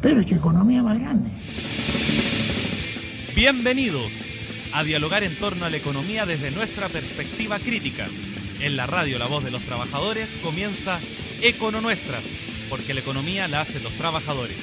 Pero es que economía más grande. Bienvenidos a dialogar en torno a la economía desde nuestra perspectiva crítica. En la radio La Voz de los Trabajadores comienza Econo Nuestras, porque la economía la hacen los trabajadores.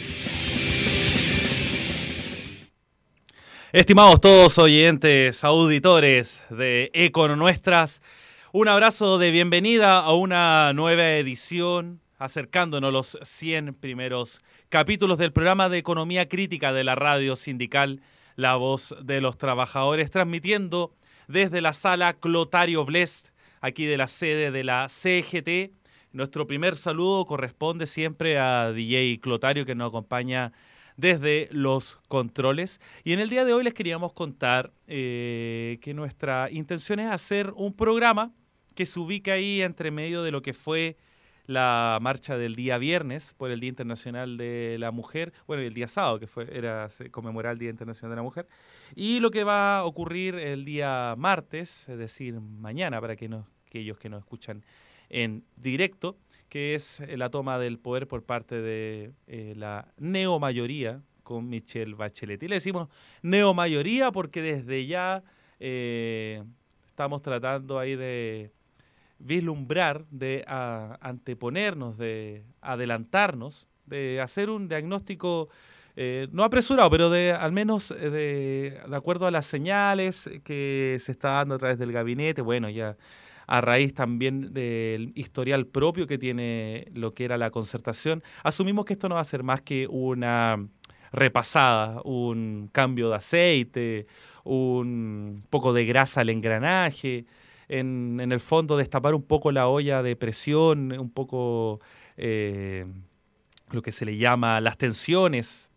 Estimados todos oyentes, auditores de Econo Nuestras, un abrazo de bienvenida a una nueva edición, acercándonos a los 100 primeros capítulos del programa de Economía Crítica de la radio sindical La Voz de los Trabajadores, transmitiendo desde la sala Clotario Blest, aquí de la sede de la CGT. Nuestro primer saludo corresponde siempre a DJ Clotario, que nos acompaña desde los controles. Y en el día de hoy les queríamos contar que nuestra intención es hacer un programa que se ubica ahí entre medio de lo que fue la marcha del día viernes por el Día Internacional de la Mujer, bueno, el día sábado, que se conmemoraba el Día Internacional de la Mujer, y lo que va a ocurrir el día martes, es decir, mañana, para aquellos que nos escuchan en directo, que es la toma del poder por parte de la neomayoría con Michelle Bachelet. Y le decimos neomayoría porque desde ya estamos tratando ahí de vislumbrar, de anteponernos, de adelantarnos, de hacer un diagnóstico no apresurado, pero al menos de acuerdo a las señales que se está dando a través del gabinete, bueno, ya a raíz también del historial propio que tiene lo que era la concertación, asumimos que esto no va a ser más que una repasada, un cambio de aceite, un poco de grasa al engranaje, en el fondo destapar un poco la olla de presión, un poco lo que se le llama las tensiones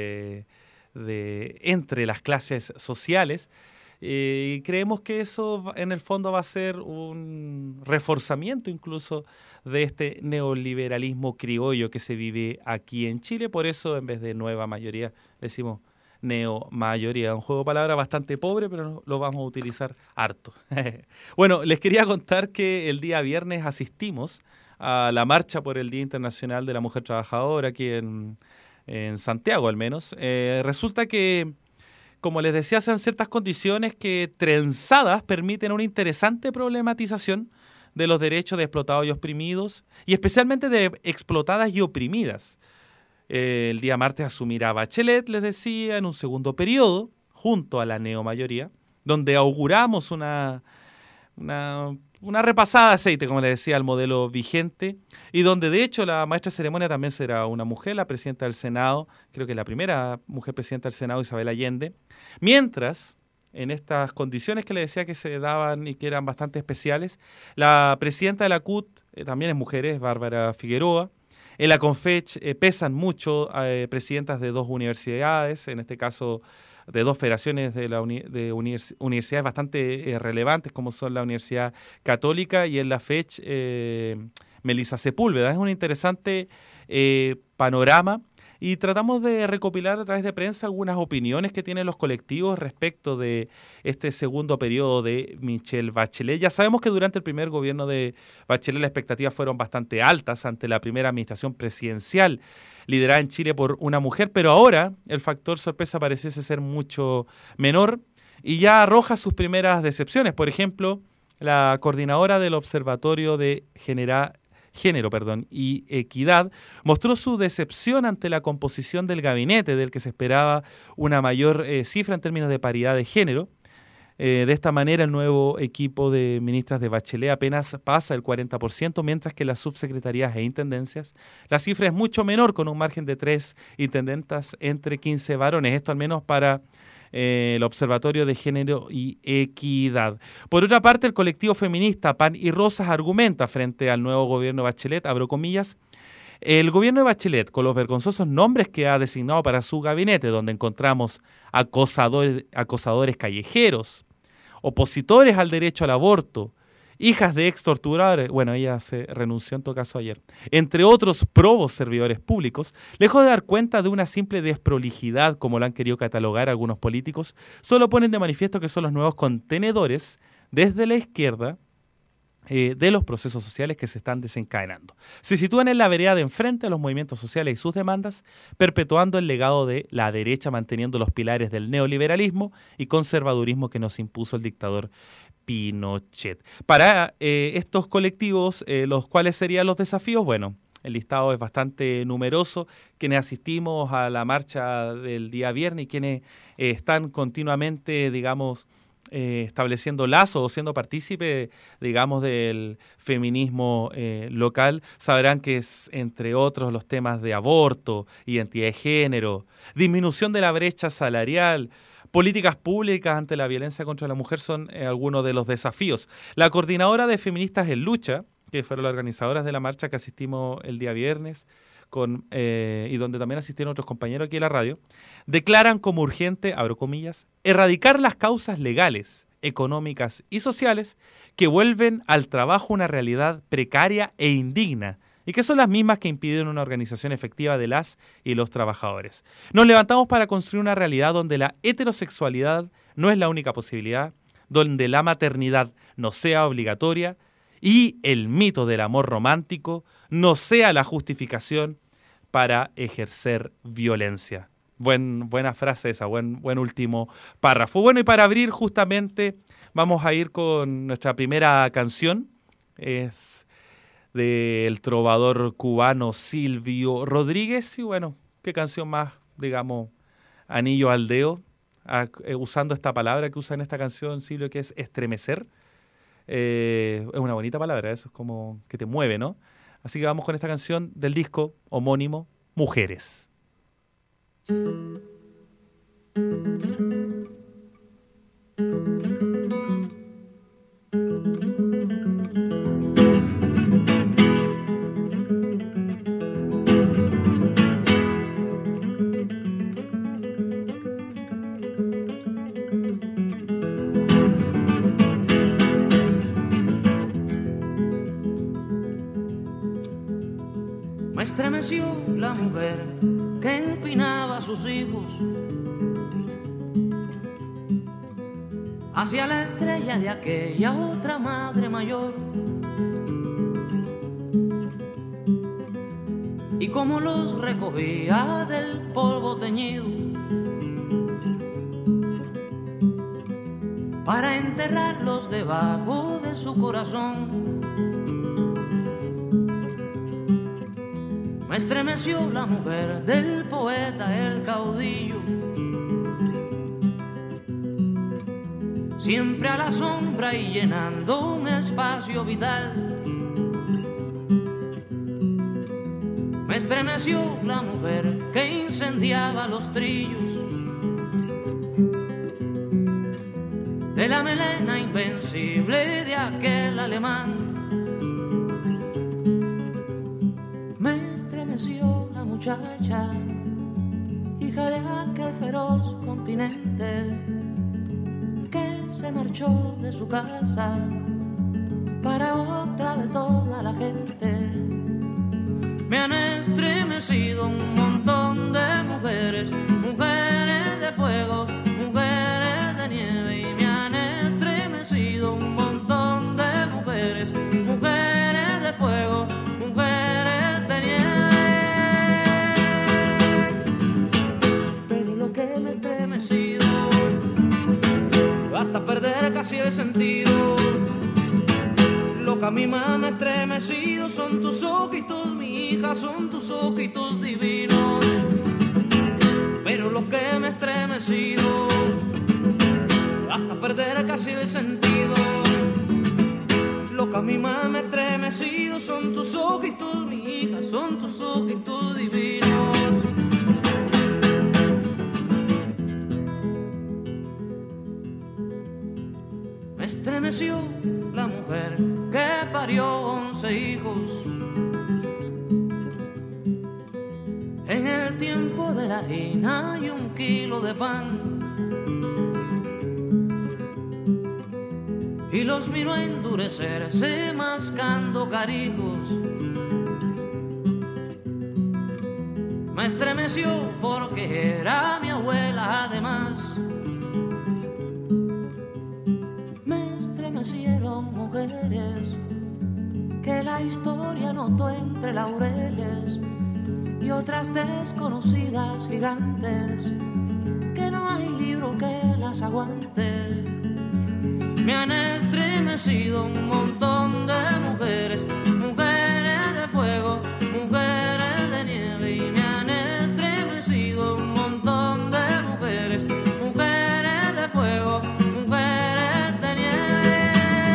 entre las clases sociales. Y creemos que eso en el fondo va a ser un reforzamiento incluso de este neoliberalismo criollo que se vive aquí en Chile. Por eso, en vez de nueva mayoría, decimos neomayoría. Un juego de palabras bastante pobre, pero lo vamos a utilizar harto. Bueno, les quería contar que el día viernes asistimos a la marcha por el Día Internacional de la Mujer Trabajadora aquí en Santiago, al menos. Resulta que, como les decía, se dan ciertas condiciones que trenzadas permiten una interesante problematización de los derechos de explotados y oprimidos, y especialmente de explotadas y oprimidas. El día martes asumirá Bachelet, les decía, en un segundo periodo, junto a la neomayoría, donde auguramos una repasada de aceite, como les decía, al modelo vigente, y donde de hecho la maestra de ceremonia también será una mujer, la presidenta del Senado, creo que la primera mujer presidenta del Senado, Isabel Allende, mientras, en estas condiciones que les decía que se daban y que eran bastante especiales, la presidenta de la CUT también es mujer, es Bárbara Figueroa. En la CONFECH pesan mucho presidentas de dos universidades, en este caso de dos federaciones de universidades bastante relevantes, como son la Universidad Católica y en la FECH Melissa Sepúlveda. Es un interesante panorama y tratamos de recopilar a través de prensa algunas opiniones que tienen los colectivos respecto de este segundo periodo de Michelle Bachelet. Ya sabemos que durante el primer gobierno de Bachelet las expectativas fueron bastante altas ante la primera administración presidencial liderada en Chile por una mujer, pero ahora el factor sorpresa pareciese ser mucho menor y ya arroja sus primeras decepciones. Por ejemplo, la coordinadora del Observatorio de Género y Equidad mostró su decepción ante la composición del gabinete, del que se esperaba una mayor cifra en términos de paridad de género. De esta manera, el nuevo equipo de ministras de Bachelet apenas pasa el 40%, mientras que las subsecretarías e intendencias, la cifra es mucho menor, con un margen de 3 intendentas entre 15 varones. Esto al menos para el Observatorio de Género y Equidad. Por otra parte, el colectivo feminista Pan y Rosas argumenta frente al nuevo gobierno Bachelet, abro comillas, el gobierno de Bachelet, con los vergonzosos nombres que ha designado para su gabinete, donde encontramos acosadores callejeros, opositores al derecho al aborto, hijas de ex torturadores, bueno, ella se renunció en todo caso ayer, entre otros probos servidores públicos, lejos de dar cuenta de una simple desprolijidad, como lo han querido catalogar algunos políticos, solo ponen de manifiesto que son los nuevos contenedores desde la izquierda de los procesos sociales que se están desencadenando. Se sitúan en la vereda de enfrente a los movimientos sociales y sus demandas, perpetuando el legado de la derecha, manteniendo los pilares del neoliberalismo y conservadurismo que nos impuso el dictador Pinochet. Para estos colectivos, los cuales serían los desafíos, bueno, el listado es bastante numeroso. Quienes asistimos a la marcha del día viernes y quienes están continuamente, digamos, estableciendo lazos o siendo partícipes, digamos, del feminismo local, sabrán que es, entre otros, los temas de aborto, identidad de género, disminución de la brecha salarial, políticas públicas ante la violencia contra la mujer son algunos de los desafíos. La Coordinadora de Feministas en Lucha, que fueron las organizadoras de la marcha que asistimos el día viernes, y donde también asistieron otros compañeros aquí en la radio, declaran como urgente, abro comillas, erradicar las causas legales, económicas y sociales que vuelven al trabajo una realidad precaria e indigna, y que son las mismas que impiden una organización efectiva de las y los trabajadores. Nos levantamos para construir una realidad donde la heterosexualidad no es la única posibilidad, donde la maternidad no sea obligatoria, y el mito del amor romántico no sea la justificación para ejercer violencia. Buena frase esa, buen último párrafo. Bueno, y para abrir justamente vamos a ir con nuestra primera canción. Es del trovador cubano Silvio Rodríguez. Y bueno, qué canción más, digamos, anillo al dedo, usando esta palabra que usa en esta canción Silvio, que es estremecer. Es una bonita palabra, eso es como que te mueve, ¿no? Así que vamos con esta canción del disco homónimo, Mujeres. Me estremeció la mujer que empinaba a sus hijos hacia la estrella de aquella otra madre mayor, y como los recogía del polvo teñido para enterrarlos debajo de su corazón. Me estremeció la mujer del poeta, el caudillo, siempre a la sombra y llenando un espacio vital. Me estremeció la mujer que incendiaba los trillos de la melena invencible de aquel alemán. La muchacha, hija de aquel feroz continente, que se marchó de su casa para otra de toda la gente. Me han estremecido un montón de mujeres, mujeres de fuego, mujeres de nieve, y me han estremecido un montón de mujeres, mujeres de fuego, mujeres de nieve. Hasta perder casi el sentido. Lo que a mí más me ha estremecido son tus ojitos, mi hija, son tus ojitos divinos. Pero lo que me ha estremecido, hasta perder casi el sentido. Lo que a mí más me ha estremecido son tus ojitos, mi hija, son tus ojitos divinos. Me estremeció la mujer que parió 11 hijos en el tiempo de la harina y 1 kilo de pan, y los miró endurecerse mascando carijos. Me estremeció porque era mi abuela además. Me estremecieron mujeres que la historia notó entre laureles y otras desconocidas gigantes, que no hay libro que las aguante. Me han estremecido un montón de mujeres, mujeres de fuego, mujeres de nieve, y me han estremecido un montón de mujeres, mujeres de fuego, mujeres de nieve.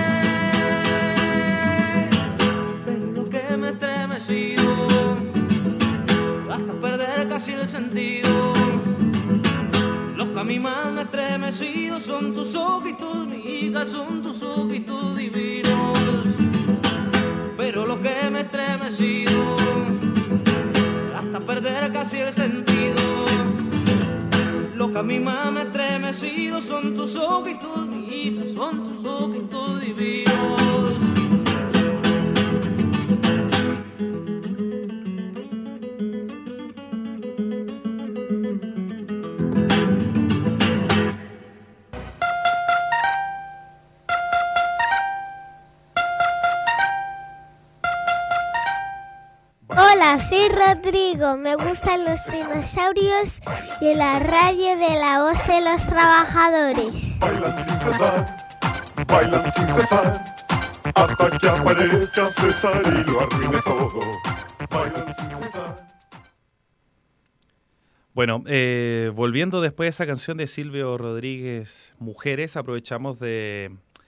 Pero lo que me ha estremecido hasta perder casi el sentido, los que a mí más me ha estremecido son tus ojitos, mi hija, son tus ojitos divinos. Pero lo que me ha estremecido hasta perder casi el sentido, lo que a mí más me ha estremecido son tus ojitos, mi hija, son tus ojitos divinos. Hola, soy Rodrigo, me gustan los dinosaurios y la radio de La Voz de los Trabajadores. Bailan sin cesar, hasta que aparezca César y lo arruine todo. Bailan sin cesar. Bueno, volviendo después de esa canción de Silvio Rodríguez, Mujeres, aprovechamos de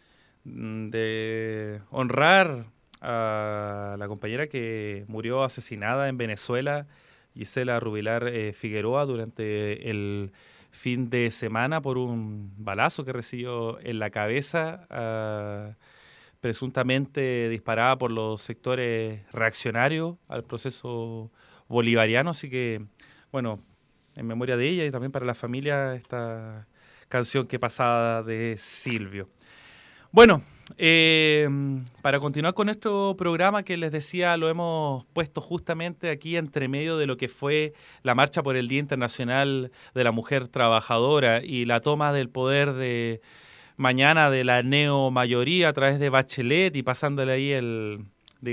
honrar a la compañera que murió asesinada en Venezuela, Gisela Rubilar Figueroa, durante el fin de semana por un balazo que recibió en la cabeza, presuntamente disparada por los sectores reaccionarios al proceso bolivariano. Así que, bueno, en memoria de ella y también para la familia, esta canción que pasaba de Silvio. Bueno, para continuar con nuestro programa, que les decía, lo hemos puesto justamente aquí entre medio de lo que fue la marcha por el Día Internacional de la Mujer Trabajadora y la toma del poder de mañana de la neomayoría a través de Bachelet, y pasándole ahí el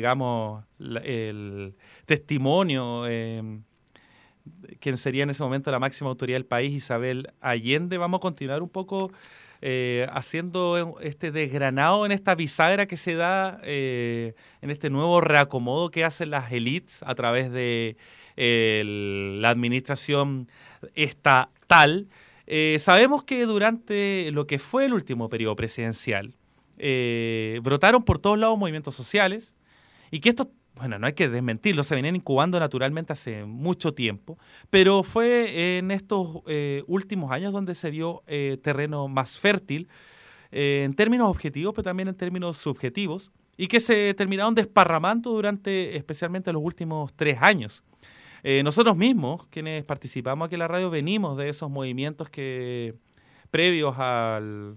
testimonio, quien sería en ese momento la máxima autoridad del país, Isabel Allende. Vamos a continuar un poco haciendo este desgranado en esta bisagra que se da en este nuevo reacomodo que hacen las élites a través de la administración estatal. Sabemos que durante lo que fue el último periodo presidencial brotaron por todos lados movimientos sociales, y que estos, bueno, no hay que desmentirlo, se venían incubando naturalmente hace mucho tiempo, pero fue en estos últimos años donde se vio terreno más fértil en términos objetivos, pero también en términos subjetivos, y que se terminaron desparramando durante especialmente los últimos 3 años. Nosotros mismos, quienes participamos aquí en la radio, venimos de esos movimientos que previos a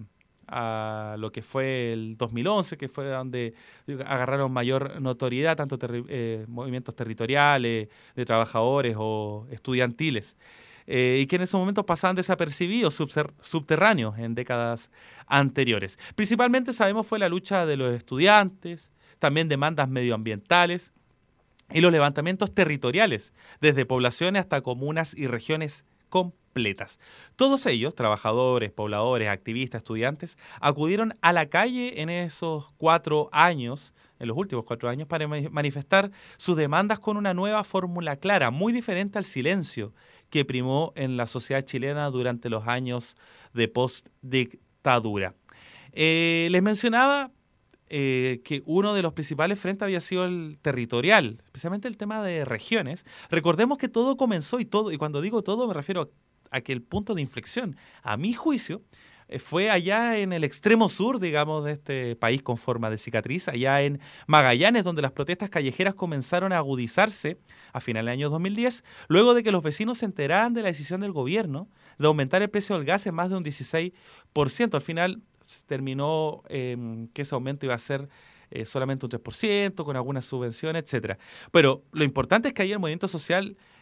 lo que fue el 2011, que fue donde agarraron mayor notoriedad tanto movimientos territoriales, de trabajadores o estudiantiles, y que en esos momentos pasaban desapercibidos, subterráneos en décadas anteriores. Principalmente, sabemos, fue la lucha de los estudiantes, también demandas medioambientales y los levantamientos territoriales, desde poblaciones hasta comunas y regiones completas. Todos ellos, trabajadores, pobladores, activistas, estudiantes, acudieron a la calle en esos 4 años, en los últimos 4 años, para manifestar sus demandas con una nueva fórmula clara, muy diferente al silencio que primó en la sociedad chilena durante los años de postdictadura. Les mencionaba que uno de los principales frentes había sido el territorial, especialmente el tema de regiones. Recordemos que todo comenzó, y cuando digo todo me refiero a que el punto de inflexión, a mi juicio, fue allá en el extremo sur, digamos, de este país con forma de cicatriz, allá en Magallanes, donde las protestas callejeras comenzaron a agudizarse a finales del año 2010, luego de que los vecinos se enteraran de la decisión del gobierno de aumentar el precio del gas en más de un 16%. Al final terminó que ese aumento iba a ser solamente un 3%, con algunas subvenciones, etcétera. Pero lo importante es que ahí el movimiento social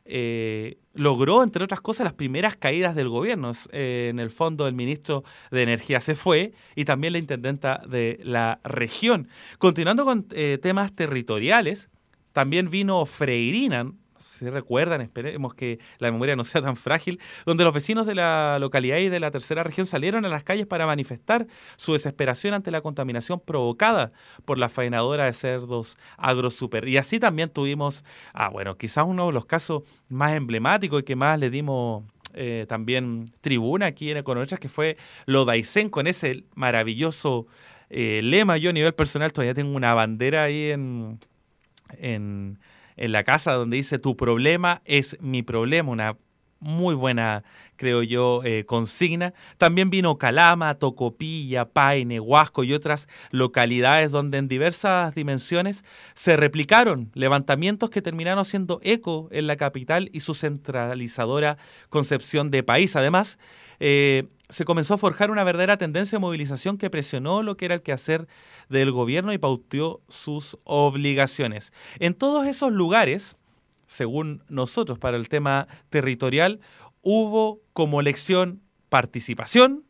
logró, entre otras cosas, las primeras caídas del gobierno. En el fondo, el ministro de Energía se fue y también la intendenta de la región. Continuando con temas territoriales, también vino Freirina, si recuerdan, esperemos que la memoria no sea tan frágil, donde los vecinos de la localidad y de la tercera región salieron a las calles para manifestar su desesperación ante la contaminación provocada por la faenadora de cerdos AgroSuper. Y así también tuvimos, quizás uno de los casos más emblemáticos y que más le dimos también tribuna aquí en Econometras, que fue lo de Aysén, con ese maravilloso lema. Yo a nivel personal todavía tengo una bandera ahí en la casa donde dice: tu problema es mi problema, una muy buena, creo yo, consigna. También vino Calama, Tocopilla, Paine, Huasco y otras localidades donde en diversas dimensiones se replicaron levantamientos que terminaron haciendo eco en la capital y su centralizadora concepción de país. Además, se comenzó a forjar una verdadera tendencia de movilización que presionó lo que era el quehacer del gobierno y pauteó sus obligaciones. En todos esos lugares, según nosotros, para el tema territorial, hubo como lección participación,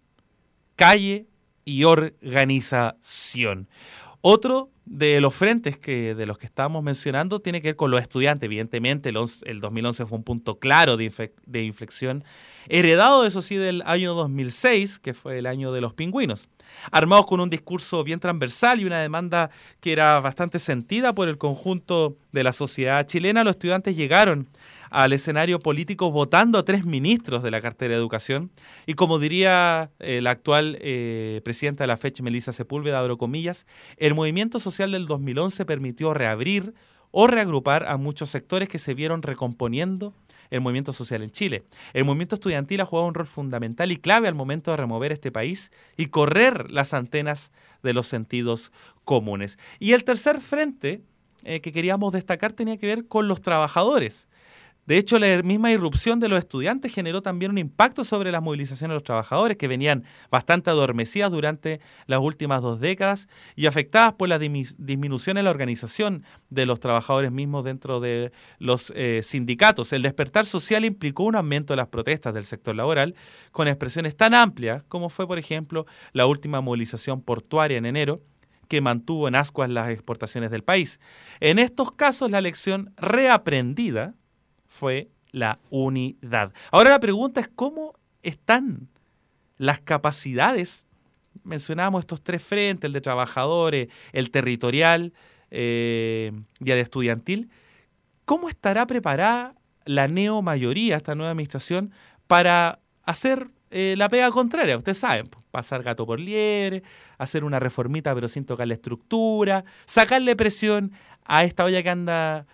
calle y organización. Otro de los frentes de los que estábamos mencionando tiene que ver con los estudiantes. Evidentemente, el 2011 fue un punto claro de inflexión, heredado, eso sí, del año 2006, que fue el año de los pingüinos. Armados con un discurso bien transversal y una demanda que era bastante sentida por el conjunto de la sociedad chilena, los estudiantes llegaron al escenario político votando a 3 ministros de la cartera de Educación. Y como diría la actual presidenta de la FECH, Melissa Sepúlveda, abro comillas, el movimiento social del 2011 permitió reabrir o reagrupar a muchos sectores que se vieron recomponiendo el movimiento social en Chile. El movimiento estudiantil ha jugado un rol fundamental y clave al momento de remover este país y correr las antenas de los sentidos comunes. Y el tercer frente que queríamos destacar tenía que ver con los trabajadores. De hecho, la misma irrupción de los estudiantes generó también un impacto sobre las movilizaciones de los trabajadores, que venían bastante adormecidas durante las últimas 2 décadas y afectadas por la disminución en la organización de los trabajadores mismos dentro de los sindicatos. El despertar social implicó un aumento de las protestas del sector laboral, con expresiones tan amplias como fue, por ejemplo, la última movilización portuaria en enero, que mantuvo en ascuas las exportaciones del país. En estos casos, la lección reaprendida fue la unidad. Ahora la pregunta es: ¿cómo están las capacidades? Mencionábamos estos 3 frentes, el de trabajadores, el territorial y el de estudiantil. ¿Cómo estará preparada la neomayoría, esta nueva administración, para hacer la pega contraria? Ustedes saben, pasar gato por liebre, hacer una reformita pero sin tocar la estructura, sacarle presión a esta olla que anda,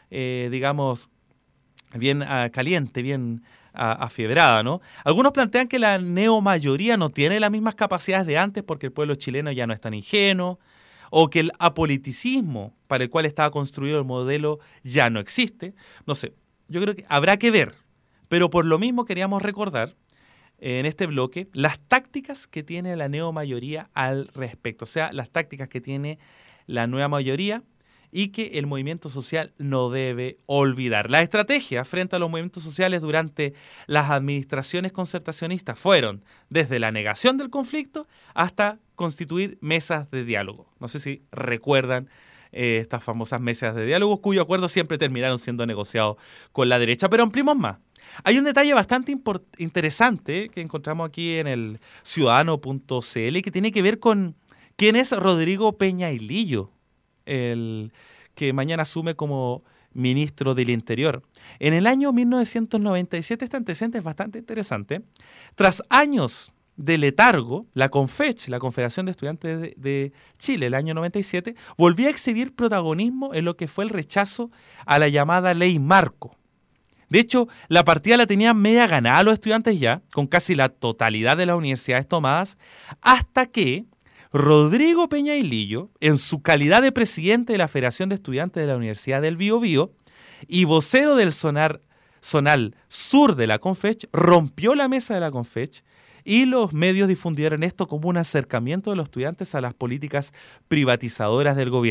bien caliente, bien afiebrada, ¿no? Algunos plantean que la neomayoría no tiene las mismas capacidades de antes porque el pueblo chileno ya no es tan ingenuo, o que el apoliticismo para el cual estaba construido el modelo ya no existe. No sé, yo creo que habrá que ver, pero por lo mismo queríamos recordar en este bloque las tácticas que tiene la neomayoría al respecto, o sea, las tácticas que tiene la nueva mayoría y que el movimiento social no debe olvidar. Las estrategias frente a los movimientos sociales durante las administraciones concertacionistas fueron desde la negación del conflicto hasta constituir mesas de diálogo. No sé si recuerdan estas famosas mesas de diálogo, cuyo acuerdo siempre terminaron siendo negociados con la derecha. Pero ampliemos más. Hay un detalle bastante interesante que encontramos aquí en el ciudadano.cl que tiene que ver con quién es Rodrigo Peña Hilillo, el que mañana asume como ministro del Interior. En el año 1997, este antecedente es bastante interesante. Tras años de letargo, la CONFECH, la Confederación de Estudiantes de Chile, el año 97, volvió a exhibir protagonismo en lo que fue el rechazo a la llamada Ley Marco. De hecho, la partida la tenían media ganada los estudiantes ya, con casi la totalidad de las universidades tomadas, hasta que Rodrigo Peña Hilillo, en su calidad de presidente de la Federación de Estudiantes de la Universidad del Biobío y vocero del zonal sur de la CONFECH, rompió la mesa de la CONFECH y los medios difundieron esto como un acercamiento de los estudiantes a las políticas privatizadoras del gobierno.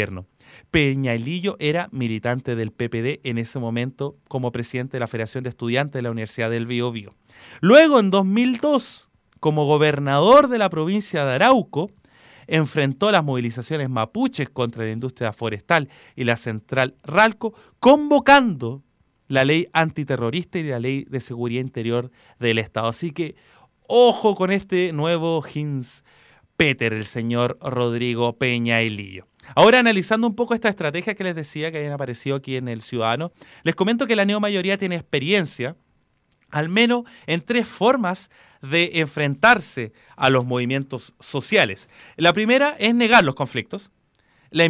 Peñailillo era militante del PPD en ese momento como presidente de la Federación de Estudiantes de la Universidad del Biobío. Luego, en 2002, como gobernador de la provincia de Arauco, enfrentó las movilizaciones mapuches contra la industria forestal y la central Ralco, convocando la ley antiterrorista y la ley de seguridad interior del Estado. Así que, ojo con este nuevo Hins Peter, el señor Rodrigo Peñailillo. Ahora, analizando un poco esta estrategia que les decía que habían aparecido aquí en El Ciudadano, les comento que la neomayoría tiene experiencia, al menos en 3 formas de enfrentarse a los movimientos sociales. La primera es negar los conflictos, la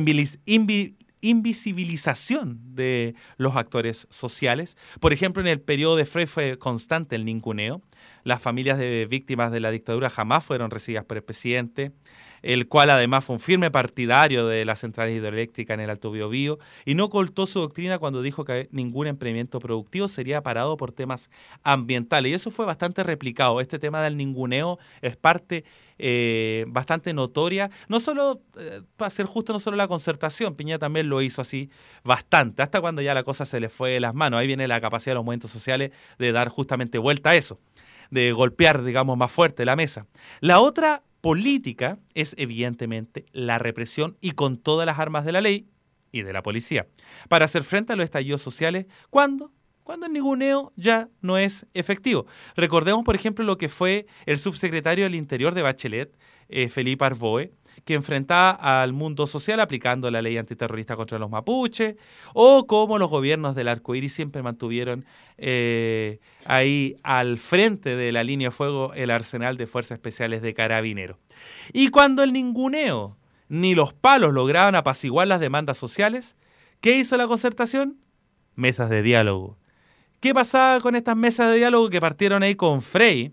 invisibilización de los actores sociales. Por ejemplo, en el periodo de Frei fue constante el ninguneo. Las familias de víctimas de la dictadura jamás fueron recibidas por el presidente, el cual además fue un firme partidario de las centrales hidroeléctricas en el Alto Biobío y no ocultó su doctrina cuando dijo que ningún emprendimiento productivo sería parado por temas ambientales. Y eso fue bastante replicado. Este tema del ninguneo es parte bastante notoria, no solo, para ser justo, no solo la Concertación, Piñera también lo hizo así bastante, hasta cuando ya la cosa se le fue de las manos. Ahí viene la capacidad de los movimientos sociales de dar justamente vuelta a eso, de golpear, digamos, más fuerte la mesa. La otra política es evidentemente la represión y con todas las armas de la ley y de la policía, para hacer frente a los estallidos sociales cuando el ninguneo ya no es efectivo. Recordemos, por ejemplo, lo que fue el subsecretario del Interior de Bachelet, Felipe Arboe, que enfrentaba al mundo social aplicando la ley antiterrorista contra los mapuches, o cómo los gobiernos del arcoíris siempre mantuvieron ahí al frente de la línea de fuego el arsenal de fuerzas especiales de carabineros. Y cuando el ninguneo ni los palos lograban apaciguar las demandas sociales, ¿qué hizo la Concertación? Mesas de diálogo. ¿Qué pasaba con estas mesas de diálogo que partieron ahí con Frei?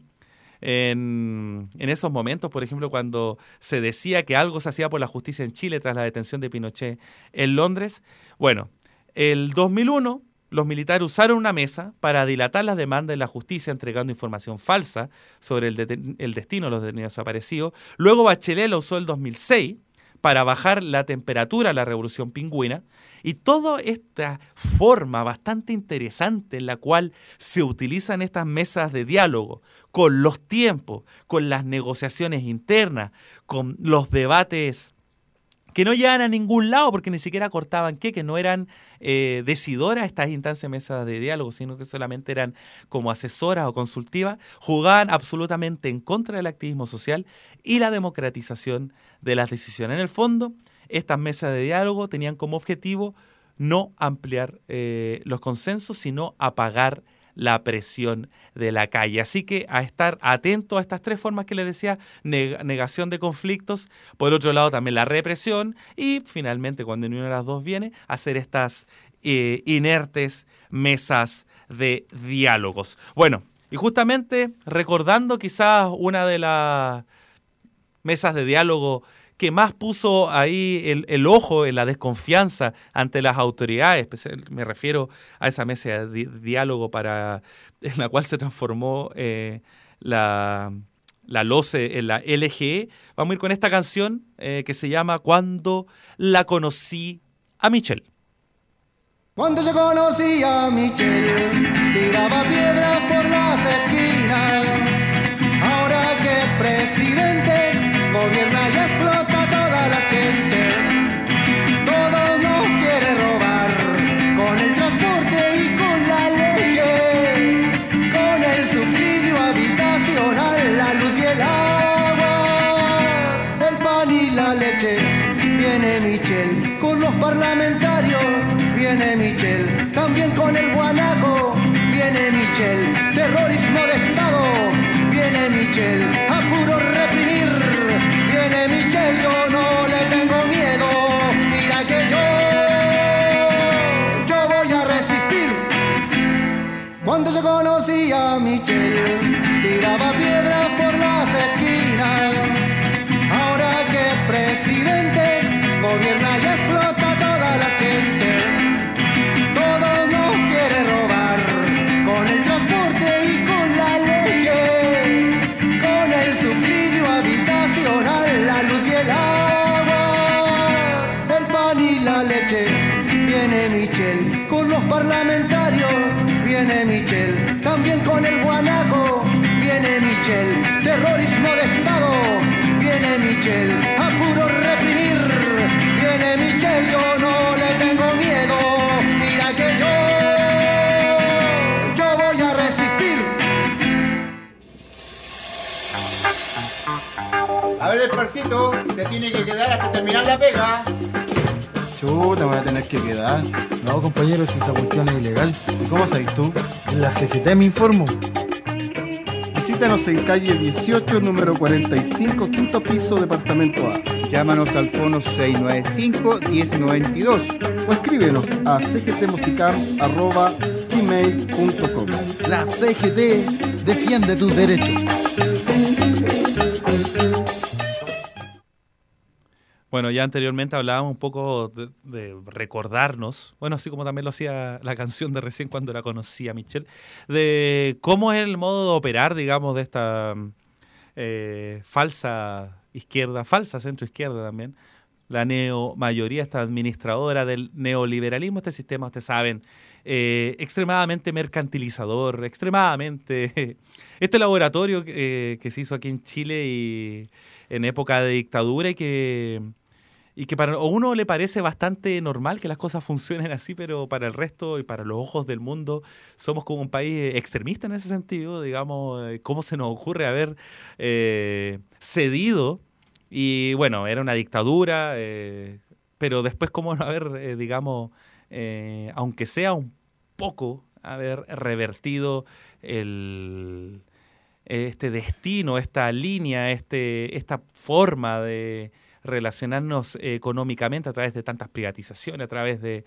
En esos momentos, por ejemplo, cuando se decía que algo se hacía por la justicia en Chile tras la detención de Pinochet en Londres. Bueno, el 2001 los militares usaron una mesa para dilatar las demandas de la justicia entregando información falsa sobre el destino de los detenidos desaparecidos. Luego Bachelet lo usó el 2006 para bajar la temperatura a la revolución pingüina. Y toda esta forma bastante interesante en la cual se utilizan estas mesas de diálogo, con los tiempos, con las negociaciones internas, con los debates que no llegan a ningún lado porque ni siquiera cortaban que no eran decidoras estas instancias de mesas de diálogo, sino que solamente eran como asesoras o consultivas, jugaban absolutamente en contra del activismo social y la democratización de las decisiones. En el fondo, estas mesas de diálogo tenían como objetivo no ampliar los consensos, sino apagar la presión de la calle. Así que a estar atento a estas 3 formas que les decía: negación de conflictos, por otro lado también la represión y finalmente, cuando ni una de las dos viene, hacer estas inertes mesas de diálogos. Bueno, y justamente recordando quizás una de las mesas de diálogo que más puso ahí el ojo en la desconfianza ante las autoridades, me refiero a esa mesa de diálogo en la cual se transformó la LOCE en la LGE. Vamos a ir con esta canción que se llama Cuando la conocí a Michelle. Cuando yo conocí a Michelle, tiraba piedras por las esquinas. Ahora que es presidente, gobierna y explota toda la gente. Todo nos quiere robar, con el transporte y con la ley, con el subsidio habitacional, la luz y el agua, el pan y la leche. Viene Michelle con los parlamentarios, viene Michelle también con el guanaco, viene Michelle, terrorismo de Estado, viene Michelle, a puro reprimir, viene Michelle, yo no le tengo miedo, mira que yo voy a resistir. Cuando yo conocí a Michelle, tiraba piedras por las esquinas, ahora que es presidente, gobierna y explota toda la gente. Todo nos quiere robar, con el transporte y con la ley, con el subsidio habitacional, la luz y el agua, el pan y la leche. parlamentarios viene Michel, también con el guanaco viene Michel, terrorismo de Estado viene Michel, a puro reprimir viene Michel, yo no le tengo miedo, mira que yo voy a resistir. A ver, Esparcito, se tiene que quedar hasta terminar la pega. Chuta, me voy a tener que quedar. No, compañero, si esa cuestión es ilegal. ¿Y cómo sabes tú? En la CGT me informo. Visítanos en calle 18, número 45, quinto piso, departamento A. Llámanos al fono 695-1092 o escríbenos a cgtmusicam@gmail.com. La CGT defiende tus derechos. Bueno, ya anteriormente hablábamos un poco de recordarnos, bueno, así como también lo hacía la canción de recién cuando la conocí a Michelle, de cómo es el modo de operar, digamos, de esta falsa izquierda, falsa centro-izquierda también, la neomayoría, esta administradora del neoliberalismo, este sistema, ustedes saben, extremadamente mercantilizador, extremadamente... Este laboratorio que se hizo aquí en Chile y en época de dictadura y que para a uno le parece bastante normal que las cosas funcionen así, pero para el resto y para los ojos del mundo somos como un país extremista en ese sentido, digamos, cómo se nos ocurre haber cedido, y bueno, era una dictadura, pero después cómo no haber, digamos, aunque sea un poco, haber revertido este destino, esta línea, esta forma de relacionarnos económicamente a través de tantas privatizaciones, a través de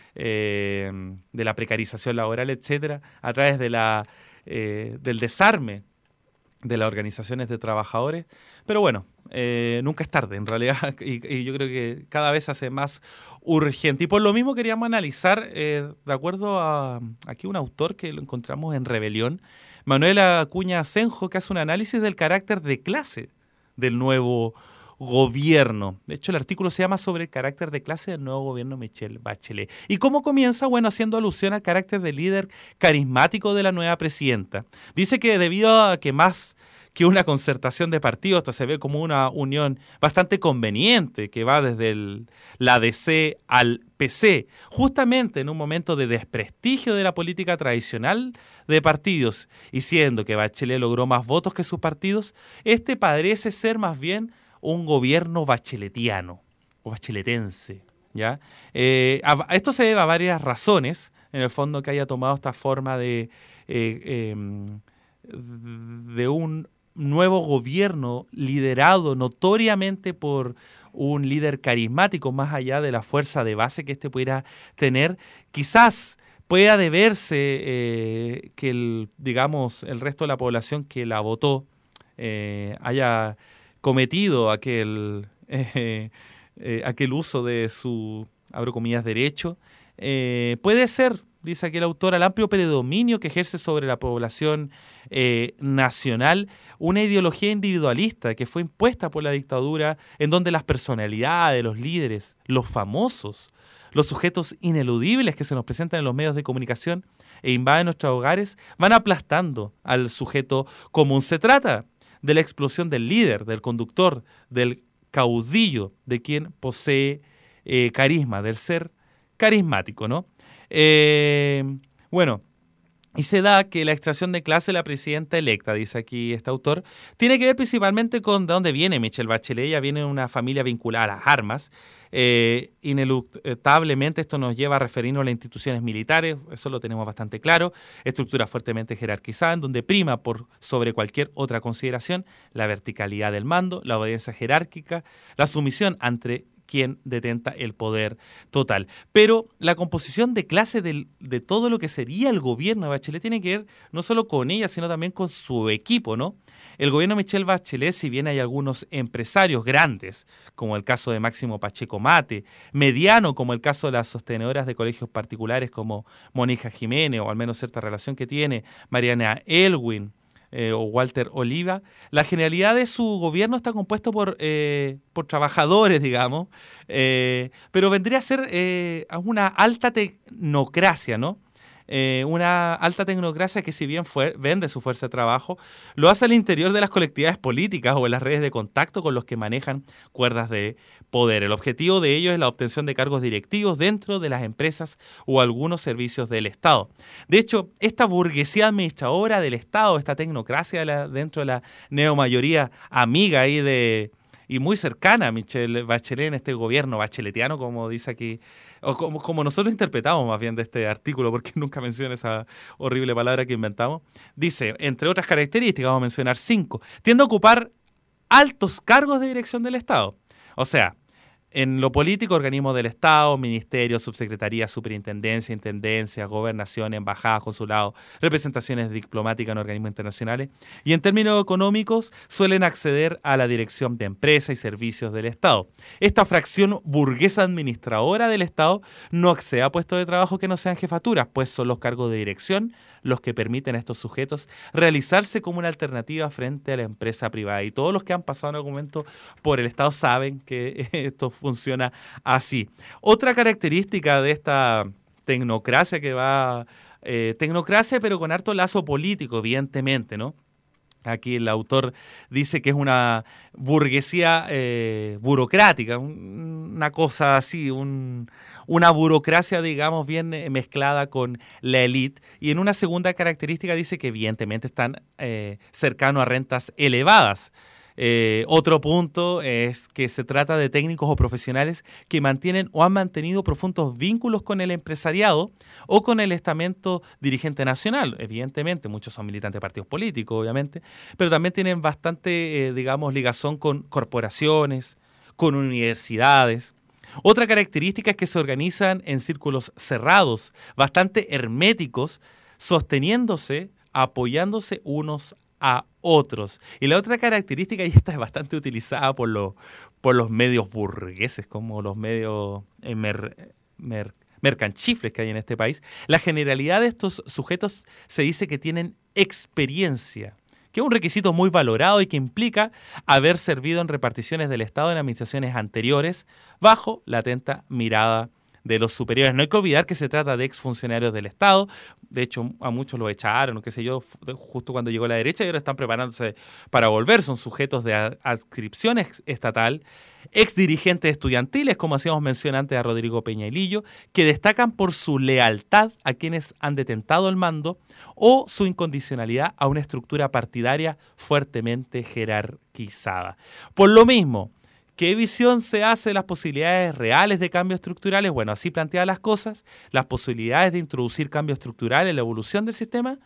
la precarización laboral, etcétera, a través de del desarme de las organizaciones de trabajadores. Pero bueno, nunca es tarde en realidad, y yo creo que cada vez se hace más urgente. Y por lo mismo queríamos analizar, de acuerdo a aquí un autor que lo encontramos en Rebelión, Manuel Acuña Asenjo, que hace un análisis del carácter de clase del nuevo gobierno. De hecho, el artículo se llama sobre el carácter de clase del nuevo gobierno Michelle Bachelet. ¿Y cómo comienza? Bueno, haciendo alusión al carácter de líder carismático de la nueva presidenta. Dice que debido a que más que una concertación de partidos, esto se ve como una unión bastante conveniente que va desde la DC al PC, justamente en un momento de desprestigio de la política tradicional de partidos, y siendo que Bachelet logró más votos que sus partidos, este parece ser más bien un gobierno bacheletiano o bacheletense, ¿ya? Esto se debe a varias razones, en el fondo, que haya tomado esta forma de un nuevo gobierno liderado notoriamente por un líder carismático, más allá de la fuerza de base que este pudiera tener. Quizás pueda deberse que el resto de la población que la votó haya cometido aquel uso de su, abro comillas, derecho. Puede ser, dice aquí el autor, al amplio predominio que ejerce sobre la población nacional una ideología individualista que fue impuesta por la dictadura, en donde las personalidades, los líderes, los famosos, los sujetos ineludibles que se nos presentan en los medios de comunicación e invaden nuestros hogares, van aplastando al sujeto común. Se trata de la explosión del líder, del conductor, del caudillo, de quien posee carisma, del ser carismático, ¿no? Bueno, y se da que la extracción de clase de la presidenta electa, dice aquí este autor, tiene que ver principalmente con de dónde viene Michelle Bachelet. Ella viene de una familia vinculada a las armas. Ineluctablemente esto nos lleva a referirnos a las instituciones militares, eso lo tenemos bastante claro, estructura fuertemente jerarquizada, en donde prima por sobre cualquier otra consideración la verticalidad del mando, la obediencia jerárquica, la sumisión ante quien detenta el poder total. Pero la composición de clase de todo lo que sería el gobierno de Bachelet tiene que ver no solo con ella, sino también con su equipo, ¿no? El gobierno de Michelle Bachelet, si bien hay algunos empresarios grandes, como el caso de Máximo Pacheco Mate, mediano, como el caso de las sostenedoras de colegios particulares como Mónica Jiménez, o al menos cierta relación que tiene Mariana Elwin, o Walter Oliva. La generalidad de su gobierno está compuesto por trabajadores, digamos, pero vendría a ser una alta tecnocracia, ¿no? Una alta tecnocracia que, si bien vende su fuerza de trabajo, lo hace al interior de las colectividades políticas o en las redes de contacto con los que manejan cuerdas de poder. El objetivo de ello es la obtención de cargos directivos dentro de las empresas o algunos servicios del Estado. De hecho, esta burguesía administradora del Estado, esta tecnocracia dentro de la neomayoría amiga ahí y muy cercana a Michelle Bachelet en este gobierno bacheletiano, como dice aquí, o como nosotros interpretamos más bien de este artículo, porque nunca menciona esa horrible palabra que inventamos. Dice, entre otras características, vamos a mencionar 5, tiende a ocupar altos cargos de dirección del Estado. O sea, en lo político, organismos del Estado, ministerios, subsecretarías, superintendencia, intendencias, gobernación, embajadas, consulados, representaciones diplomáticas en organismos internacionales. Y en términos económicos, suelen acceder a la dirección de empresas y servicios del Estado. Esta fracción burguesa administradora del Estado no accede a puestos de trabajo que no sean jefaturas, pues son los cargos de dirección los que permiten a estos sujetos realizarse como una alternativa frente a la empresa privada. Y todos los que han pasado en algún momento por el Estado saben que esto funciona así. Otra característica de esta tecnocracia tecnocracia pero con harto lazo político, evidentemente, ¿no? Aquí el autor dice que es una burguesía burocrática, una cosa así, una burocracia, digamos, bien mezclada con la élite. Y en una segunda característica dice que evidentemente están cercanos a rentas elevadas. Otro punto es que se trata de técnicos o profesionales que mantienen o han mantenido profundos vínculos con el empresariado o con el estamento dirigente nacional. Evidentemente, muchos son militantes de partidos políticos, obviamente, pero también tienen bastante, ligazón con corporaciones, con universidades. Otra característica es que se organizan en círculos cerrados, bastante herméticos, sosteniéndose, apoyándose unos a otros. Y la otra característica, y esta es bastante utilizada por los medios burgueses, como los medios mercanchifles que hay en este país, la generalidad de estos sujetos se dice que tienen experiencia, que es un requisito muy valorado y que implica haber servido en reparticiones del Estado en administraciones anteriores bajo la atenta mirada de los superiores. No hay que olvidar que se trata de exfuncionarios del Estado. De hecho, a muchos lo echaron, qué sé yo, justo cuando llegó la derecha, y ahora están preparándose para volver. Son sujetos de adscripción estatal, exdirigentes estudiantiles, como hacíamos mención antes a Rodrigo Peña y Lillo, que destacan por su lealtad a quienes han detentado el mando o su incondicionalidad a una estructura partidaria fuertemente jerarquizada. Por lo mismo, ¿qué visión se hace de las posibilidades reales de cambios estructurales? Bueno, así planteadas las cosas, las posibilidades de introducir cambios estructurales en la evolución del sistema,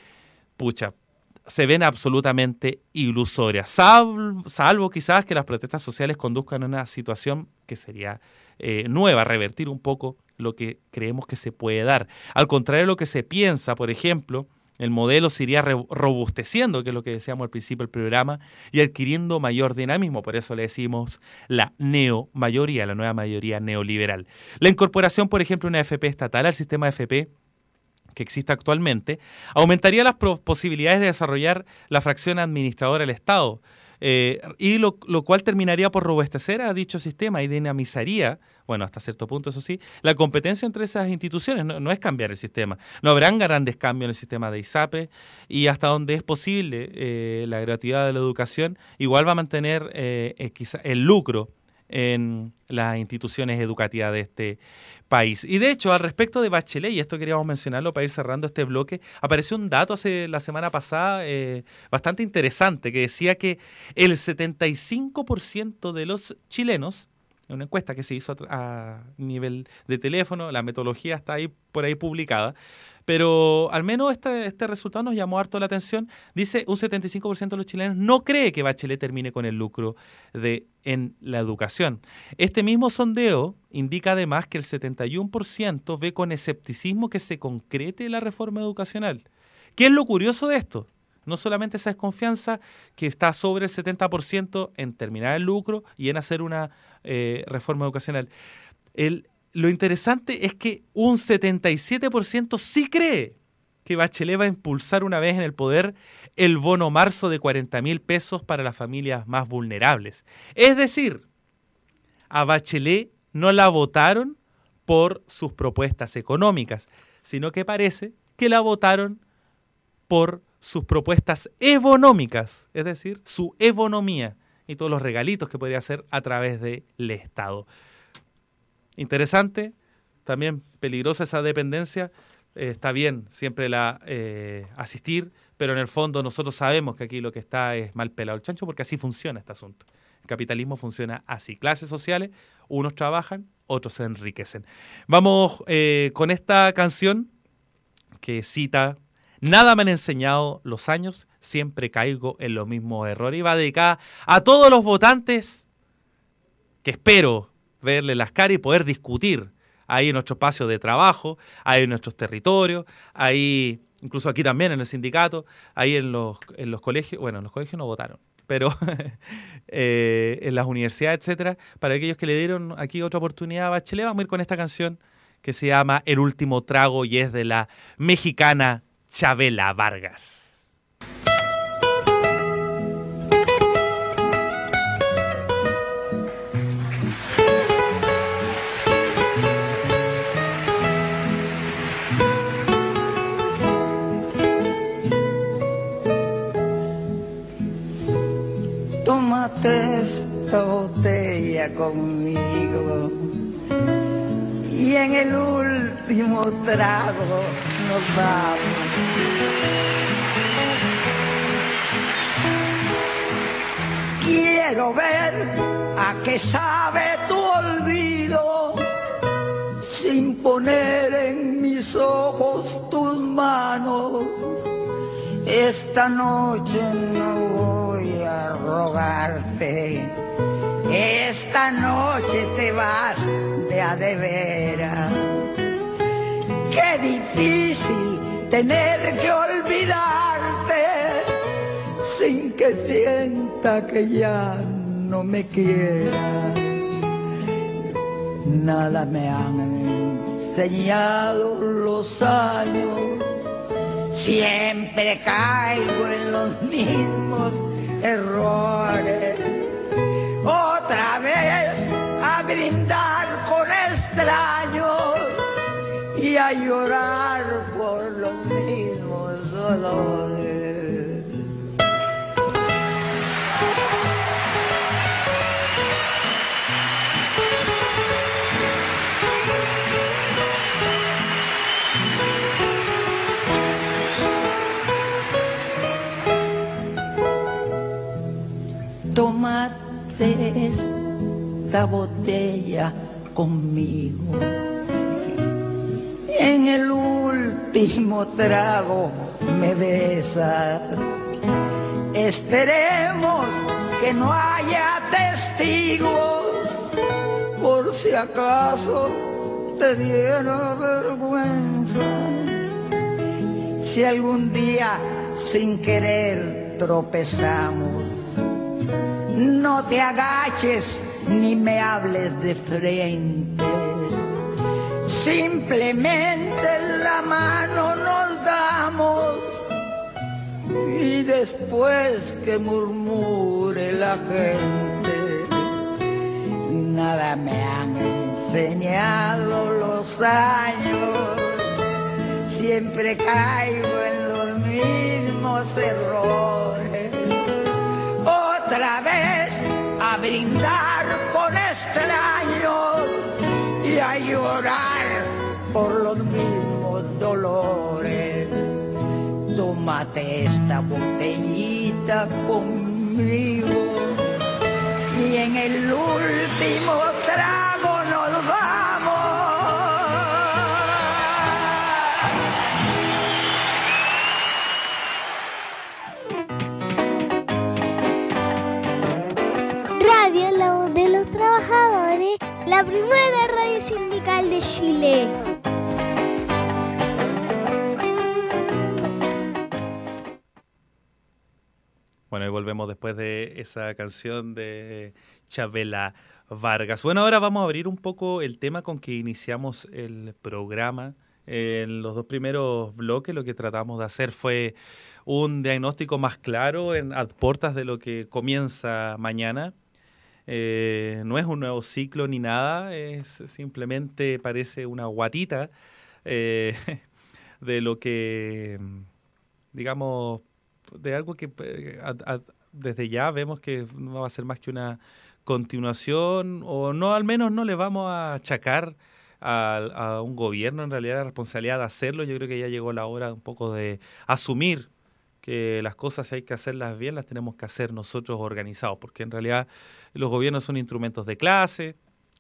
se ven absolutamente ilusorias, salvo quizás que las protestas sociales conduzcan a una situación que sería nueva, revertir un poco lo que creemos que se puede dar. Al contrario de lo que se piensa, por ejemplo, el modelo se iría robusteciendo, que es lo que decíamos al principio del programa, y adquiriendo mayor dinamismo. Por eso le decimos la neomayoría, la nueva mayoría neoliberal. La incorporación, por ejemplo, de una AFP estatal al sistema AFP que existe actualmente, aumentaría las posibilidades de desarrollar la fracción administradora del Estado, y lo cual terminaría por robustecer a dicho sistema y dinamizaría, bueno, hasta cierto punto, eso sí, la competencia entre esas instituciones. No es cambiar el sistema. No habrán grandes cambios en el sistema de ISAPRE, y hasta donde es posible la gratuidad de la educación igual va a mantener quizá el lucro en las instituciones educativas de este país. Y de hecho, al respecto de Bachelet, y esto queríamos mencionarlo para ir cerrando este bloque, apareció un dato la semana pasada bastante interesante, que decía que el 75% de los chilenos, en una encuesta que se hizo a nivel de teléfono, la metodología está por ahí publicada, pero al menos este resultado nos llamó harto la atención. Dice, un 75% de los chilenos no cree que Bachelet termine con el lucro en la educación. Este mismo sondeo indica además que el 71% ve con escepticismo que se concrete la reforma educacional. ¿Qué es lo curioso de esto? No solamente esa desconfianza que está sobre el 70% en terminar el lucro y en hacer una reforma educacional. Lo interesante es que un 77% sí cree que Bachelet va a impulsar una vez en el poder el bono marzo de 40.000 pesos para las familias más vulnerables. Es decir, a Bachelet no la votaron por sus propuestas económicas, sino que parece que la votaron por sus propuestas evonómicas, es decir, su evonomía y todos los regalitos que podría hacer a través del Estado. Interesante, también peligrosa esa dependencia. Está bien siempre asistir, pero en el fondo nosotros sabemos que aquí lo que está es mal pelado el chancho, porque así funciona este asunto. El capitalismo funciona así. Clases sociales, unos trabajan, otros se enriquecen. Vamos con esta canción que cita: nada me han enseñado los años, siempre caigo en los mismos errores. Y va dedicada a todos los votantes que espero verle las caras y poder discutir ahí en nuestro espacio de trabajo, ahí en nuestros territorios, ahí incluso aquí también en el sindicato, ahí en los colegios. Bueno, en los colegios no votaron, pero en las universidades, etcétera. Para aquellos que le dieron aquí otra oportunidad a Bachelet, vamos a ir con esta canción que se llama El último trago y es de la mexicana Chavela Vargas. Tómate esta botella conmigo y en el último trago nos vamos. Quiero ver a qué sabe tu olvido sin poner en mis ojos tus manos. Esta noche no voy a rogarte, esta noche te vas de a de veras. Qué difícil tener que olvidarte sin que sienta que ya no me quiera. Nada me han enseñado los años, siempre caigo en los mismos errores. Otra vez a brindar con extraños y a llorar por los mismos dolores. Tómate esta botella conmigo, en el último trago me besas. Esperemos que no haya testigos, por si acaso te diera vergüenza. Si algún día sin querer tropezamos, no te agaches ni me hables de frente. Simplemente la mano nos damos y después que murmure la gente. Nada me han enseñado los años, siempre caigo en los mismos errores. Otra vez a brindar con extraños y a llorar por los mismos dolores. Tómate esta botellita conmigo y en el último trago nos vamos. Radio La Voz de los Trabajadores, la primera radio sindical de Chile. Bueno, y volvemos después de esa canción de Chavela Vargas. Bueno, ahora vamos a abrir un poco el tema con que iniciamos el programa En los 2 primeros bloques lo que tratamos de hacer fue un diagnóstico más claro a puertas de lo que comienza mañana. No es un nuevo ciclo ni nada, es simplemente parece una guatita de lo que, digamos, de algo que desde ya vemos que no va a ser más que una continuación, o no, al menos no le vamos a achacar a un gobierno en realidad la responsabilidad de hacerlo. Yo creo que ya llegó la hora un poco de asumir que las cosas, si hay que hacerlas bien, las tenemos que hacer nosotros organizados, porque en realidad los gobiernos son instrumentos de clase,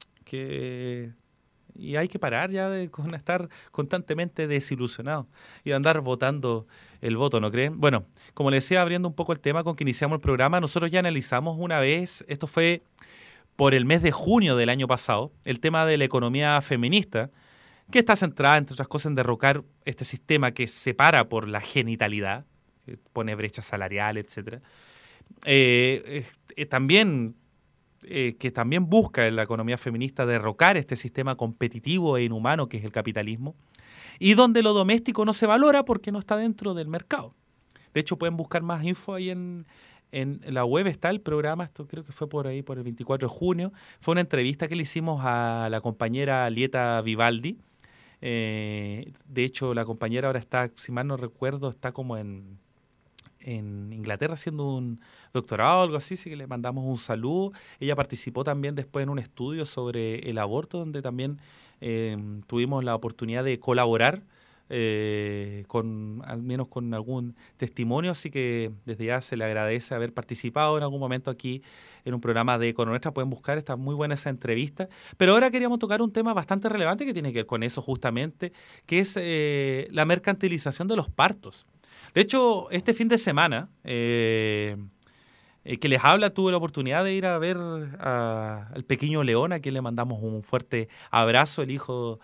y hay que parar ya con estar constantemente desilusionados y de andar votando el voto, ¿no creen? Bueno, como les decía, abriendo un poco el tema con que iniciamos el programa, nosotros ya analizamos una vez, esto fue por el mes de junio del año pasado, el tema de la economía feminista, que está centrada, entre otras cosas, en derrocar este sistema que separa por la genitalidad, que pone brechas salariales, etcétera. Que también busca en la economía feminista derrocar este sistema competitivo e inhumano que es el capitalismo, y donde lo doméstico no se valora porque no está dentro del mercado. De hecho, pueden buscar más info ahí en la web, está el programa, esto creo que fue por ahí, por el 24 de junio, fue una entrevista que le hicimos a la compañera Lieta Vivaldi. De hecho, la compañera ahora está, si mal no recuerdo, está como en Inglaterra haciendo un doctorado o algo así, así que le mandamos un saludo. Ella participó también después en un estudio sobre el aborto, donde también tuvimos la oportunidad de colaborar al menos con algún testimonio, así que desde ya se le agradece haber participado en algún momento aquí en un programa de Econonuestra. Pueden buscar, está muy buena esa entrevista. Pero ahora queríamos tocar un tema bastante relevante que tiene que ver con eso justamente, que es la mercantilización de los partos. De hecho, este fin de semana que les habla, tuve la oportunidad de ir a ver al pequeño León, a quien le mandamos un fuerte abrazo, el hijo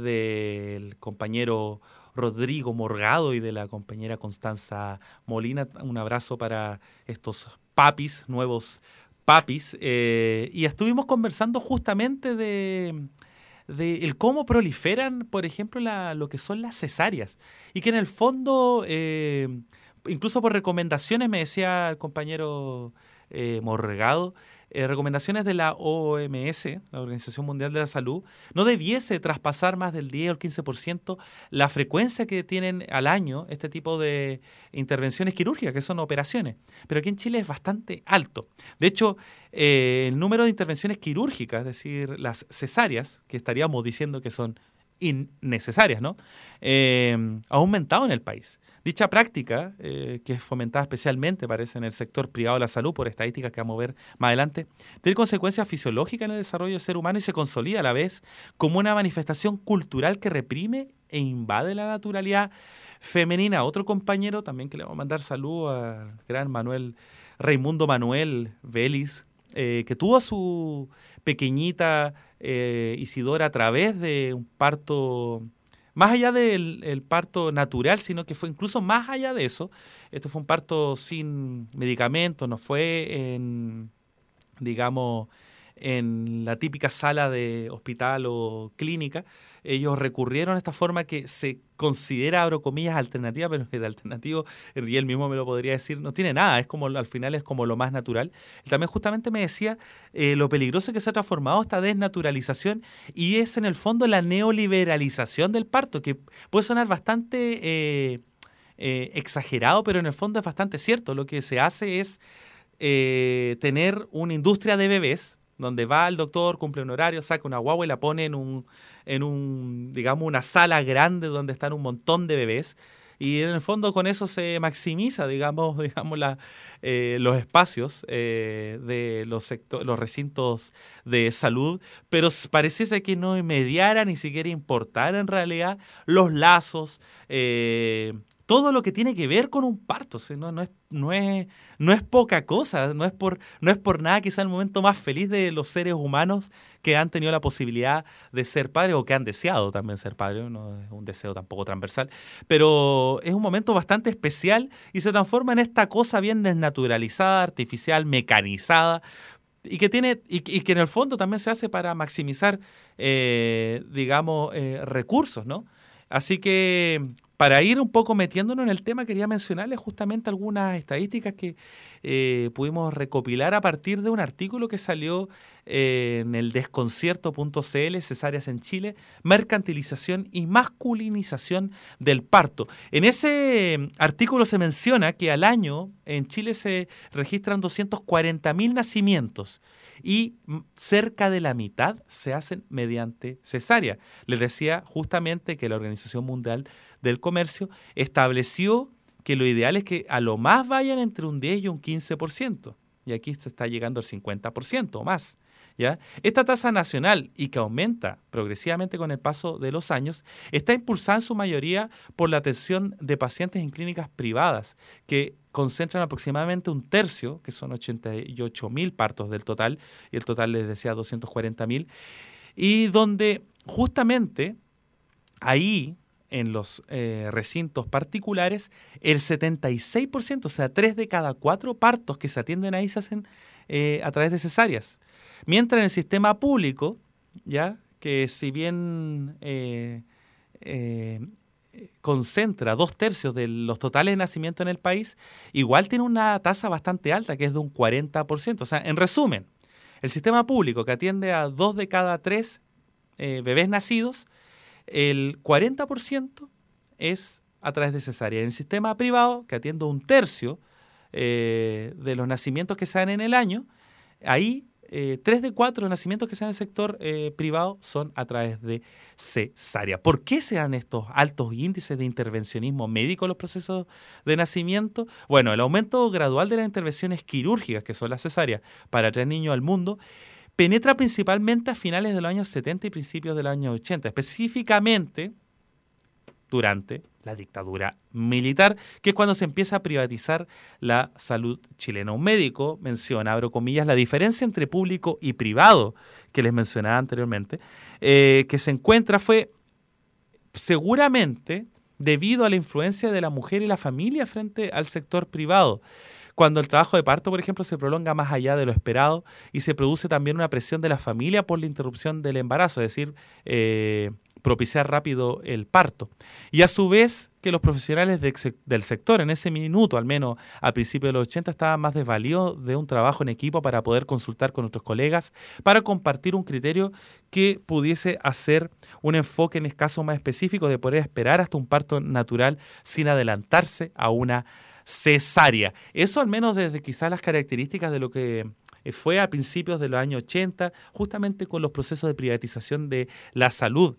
del compañero Rodrigo Morgado y de la compañera Constanza Molina. Un abrazo para estos papis, nuevos papis. Y estuvimos conversando justamente de el cómo proliferan, por ejemplo, lo que son las cesáreas. Y que en el fondo, incluso por recomendaciones, me decía el compañero Morgado, recomendaciones de la OMS, la Organización Mundial de la Salud, no debiese traspasar más del 10 o el 15% la frecuencia que tienen al año este tipo de intervenciones quirúrgicas, que son operaciones. Pero aquí en Chile es bastante alto. De hecho, el número de intervenciones quirúrgicas, es decir, las cesáreas, que estaríamos diciendo que son innecesarias, ¿no? Ha aumentado en el país. Dicha práctica, que es fomentada especialmente, parece, en el sector privado de la salud, por estadísticas que vamos a ver más adelante, tiene consecuencias fisiológicas en el desarrollo del ser humano y se consolida a la vez como una manifestación cultural que reprime e invade la naturalidad femenina. Otro compañero también que le vamos a mandar saludos al gran Raimundo Manuel Vélez, que tuvo a su pequeñita Isidora a través de un parto, más allá del parto natural, sino que fue incluso más allá de eso. Esto fue un parto sin medicamentos, no fue digamos, en la típica sala de hospital o clínica. Ellos recurrieron a esta forma que se considera, abro comillas, alternativa, pero que de alternativo, y él mismo me lo podría decir, no tiene nada, es como, al final es como lo más natural. Él también justamente me decía lo peligroso que se ha transformado esta desnaturalización, y es en el fondo la neoliberalización del parto, que puede sonar bastante exagerado, pero en el fondo es bastante cierto. Lo que se hace es tener una industria de bebés, donde va el doctor, cumple un horario, saca una guagua y la pone en un digamos, una sala grande donde están un montón de bebés. Y en el fondo con eso se maximiza, digamos los espacios de los recintos de salud, pero pareciese que no mediara, ni siquiera importara en realidad los lazos, todo lo que tiene que ver con un parto. O sea, no es poca cosa, no es por nada quizá el momento más feliz de los seres humanos que han tenido la posibilidad de ser padres o que han deseado también ser padres. No es un deseo tampoco transversal, pero es un momento bastante especial y se transforma en esta cosa bien desnaturalizada, artificial, mecanizada, y que en el fondo también se hace para maximizar recursos, ¿no? Así que para ir un poco metiéndonos en el tema, quería mencionarles justamente algunas estadísticas que pudimos recopilar a partir de un artículo que salió en el desconcierto.cl, Cesáreas en Chile, mercantilización y masculinización del parto. En ese artículo se menciona que al año en Chile se registran 240.000 nacimientos y cerca de la mitad se hacen mediante cesárea. Les decía justamente que la Organización Mundial del Comercio estableció que lo ideal es que a lo más vayan entre un 10 y un 15%, y aquí se está llegando al 50% o más, ¿ya? Esta tasa nacional, y que aumenta progresivamente con el paso de los años, está impulsada en su mayoría por la atención de pacientes en clínicas privadas, que concentran aproximadamente un tercio, que son 88.000 partos del total, y el total les decía 240.000, y donde justamente ahí, en los recintos particulares, el 76%, o sea, 3 de cada 4 partos que se atienden ahí se hacen a través de cesáreas. Mientras en el sistema público, ya que si bien concentra 2/3 de los totales de nacimiento en el país, igual tiene una tasa bastante alta, que es de un 40%. O sea, en resumen, el sistema público que atiende a 2 de cada 3 bebés nacidos, el 40% es a través de cesárea. En el sistema privado, que atiende un tercio de los nacimientos que se dan en el año, ahí 3 de 4 nacimientos que se dan en el sector privado son a través de cesárea. ¿Por qué se dan estos altos índices de intervencionismo médico en los procesos de nacimiento? Bueno, el aumento gradual de las intervenciones quirúrgicas, que son las cesáreas, para traer niños al mundo, penetra principalmente a finales de los años 70 y principios de los años 80, específicamente durante la dictadura militar, que es cuando se empieza a privatizar la salud chilena. Un médico menciona, abro comillas, la diferencia entre público y privado, que les mencionaba anteriormente, que se encuentra fue seguramente debido a la influencia de la mujer y la familia frente al sector privado. Cuando el trabajo de parto, por ejemplo, se prolonga más allá de lo esperado y se produce también una presión de la familia por la interrupción del embarazo, es decir, propiciar rápido el parto. Y a su vez que los profesionales del sector en ese minuto, al menos al principio de los 80, estaban más desvalidos de un trabajo en equipo para poder consultar con otros colegas, para compartir un criterio que pudiese hacer un enfoque en el caso más específico de poder esperar hasta un parto natural sin adelantarse a una cesárea. Eso al menos desde quizás las características de lo que fue a principios de los años 80, justamente con los procesos de privatización de la salud.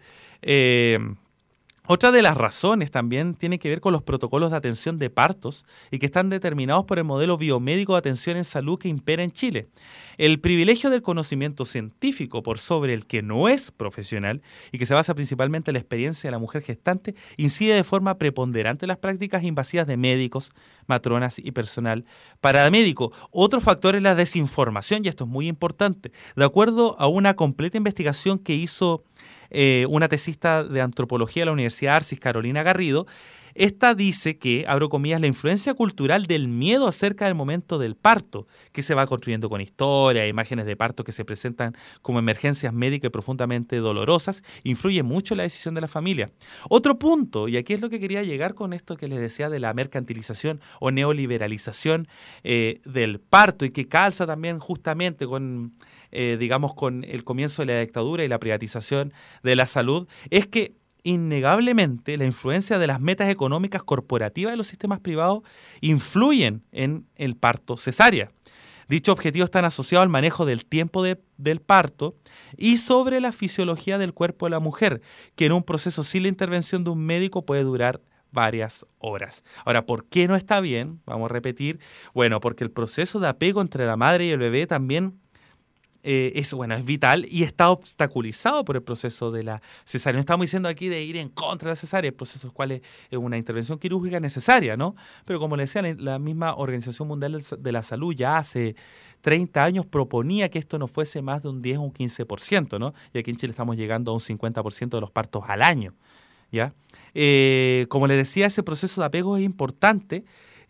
Otra de las razones también tiene que ver con los protocolos de atención de partos y que están determinados por el modelo biomédico de atención en salud que impera en Chile. El privilegio del conocimiento científico por sobre el que no es profesional y que se basa principalmente en la experiencia de la mujer gestante incide de forma preponderante en las prácticas invasivas de médicos, matronas y personal paramédico. Otro factor es la desinformación, y esto es muy importante. De acuerdo a una completa investigación que hizo una tesista de antropología de la Universidad Arcis, Carolina Garrido, esta dice que, abro comillas, la influencia cultural del miedo acerca del momento del parto, que se va construyendo con historia, imágenes de parto que se presentan como emergencias médicas profundamente dolorosas, influye mucho en la decisión de la familia. Otro punto, y aquí es lo que quería llegar con esto que les decía de la mercantilización o neoliberalización del parto, y que calza también justamente con, digamos, con el comienzo de la dictadura y la privatización de la salud, es que innegablemente la influencia de las metas económicas corporativas de los sistemas privados influyen en el parto cesárea. Dichos objetivos están asociados al manejo del tiempo del parto y sobre la fisiología del cuerpo de la mujer, que en un proceso sin la intervención de un médico puede durar varias horas. Ahora, ¿por qué no está bien? Vamos a repetir. Bueno, porque el proceso de apego entre la madre y el bebé también es vital y está obstaculizado por el proceso de la cesárea. No estamos diciendo aquí de ir en contra de la cesárea, el proceso del cual es una intervención quirúrgica necesaria, ¿no? Pero como le decía, la misma Organización Mundial de la Salud ya hace 30 años proponía que esto no fuese más de un 10 o un 15%, ¿no? Y aquí en Chile estamos llegando a un 50% de los partos al año, ¿ya? Como les decía, ese proceso de apego es importante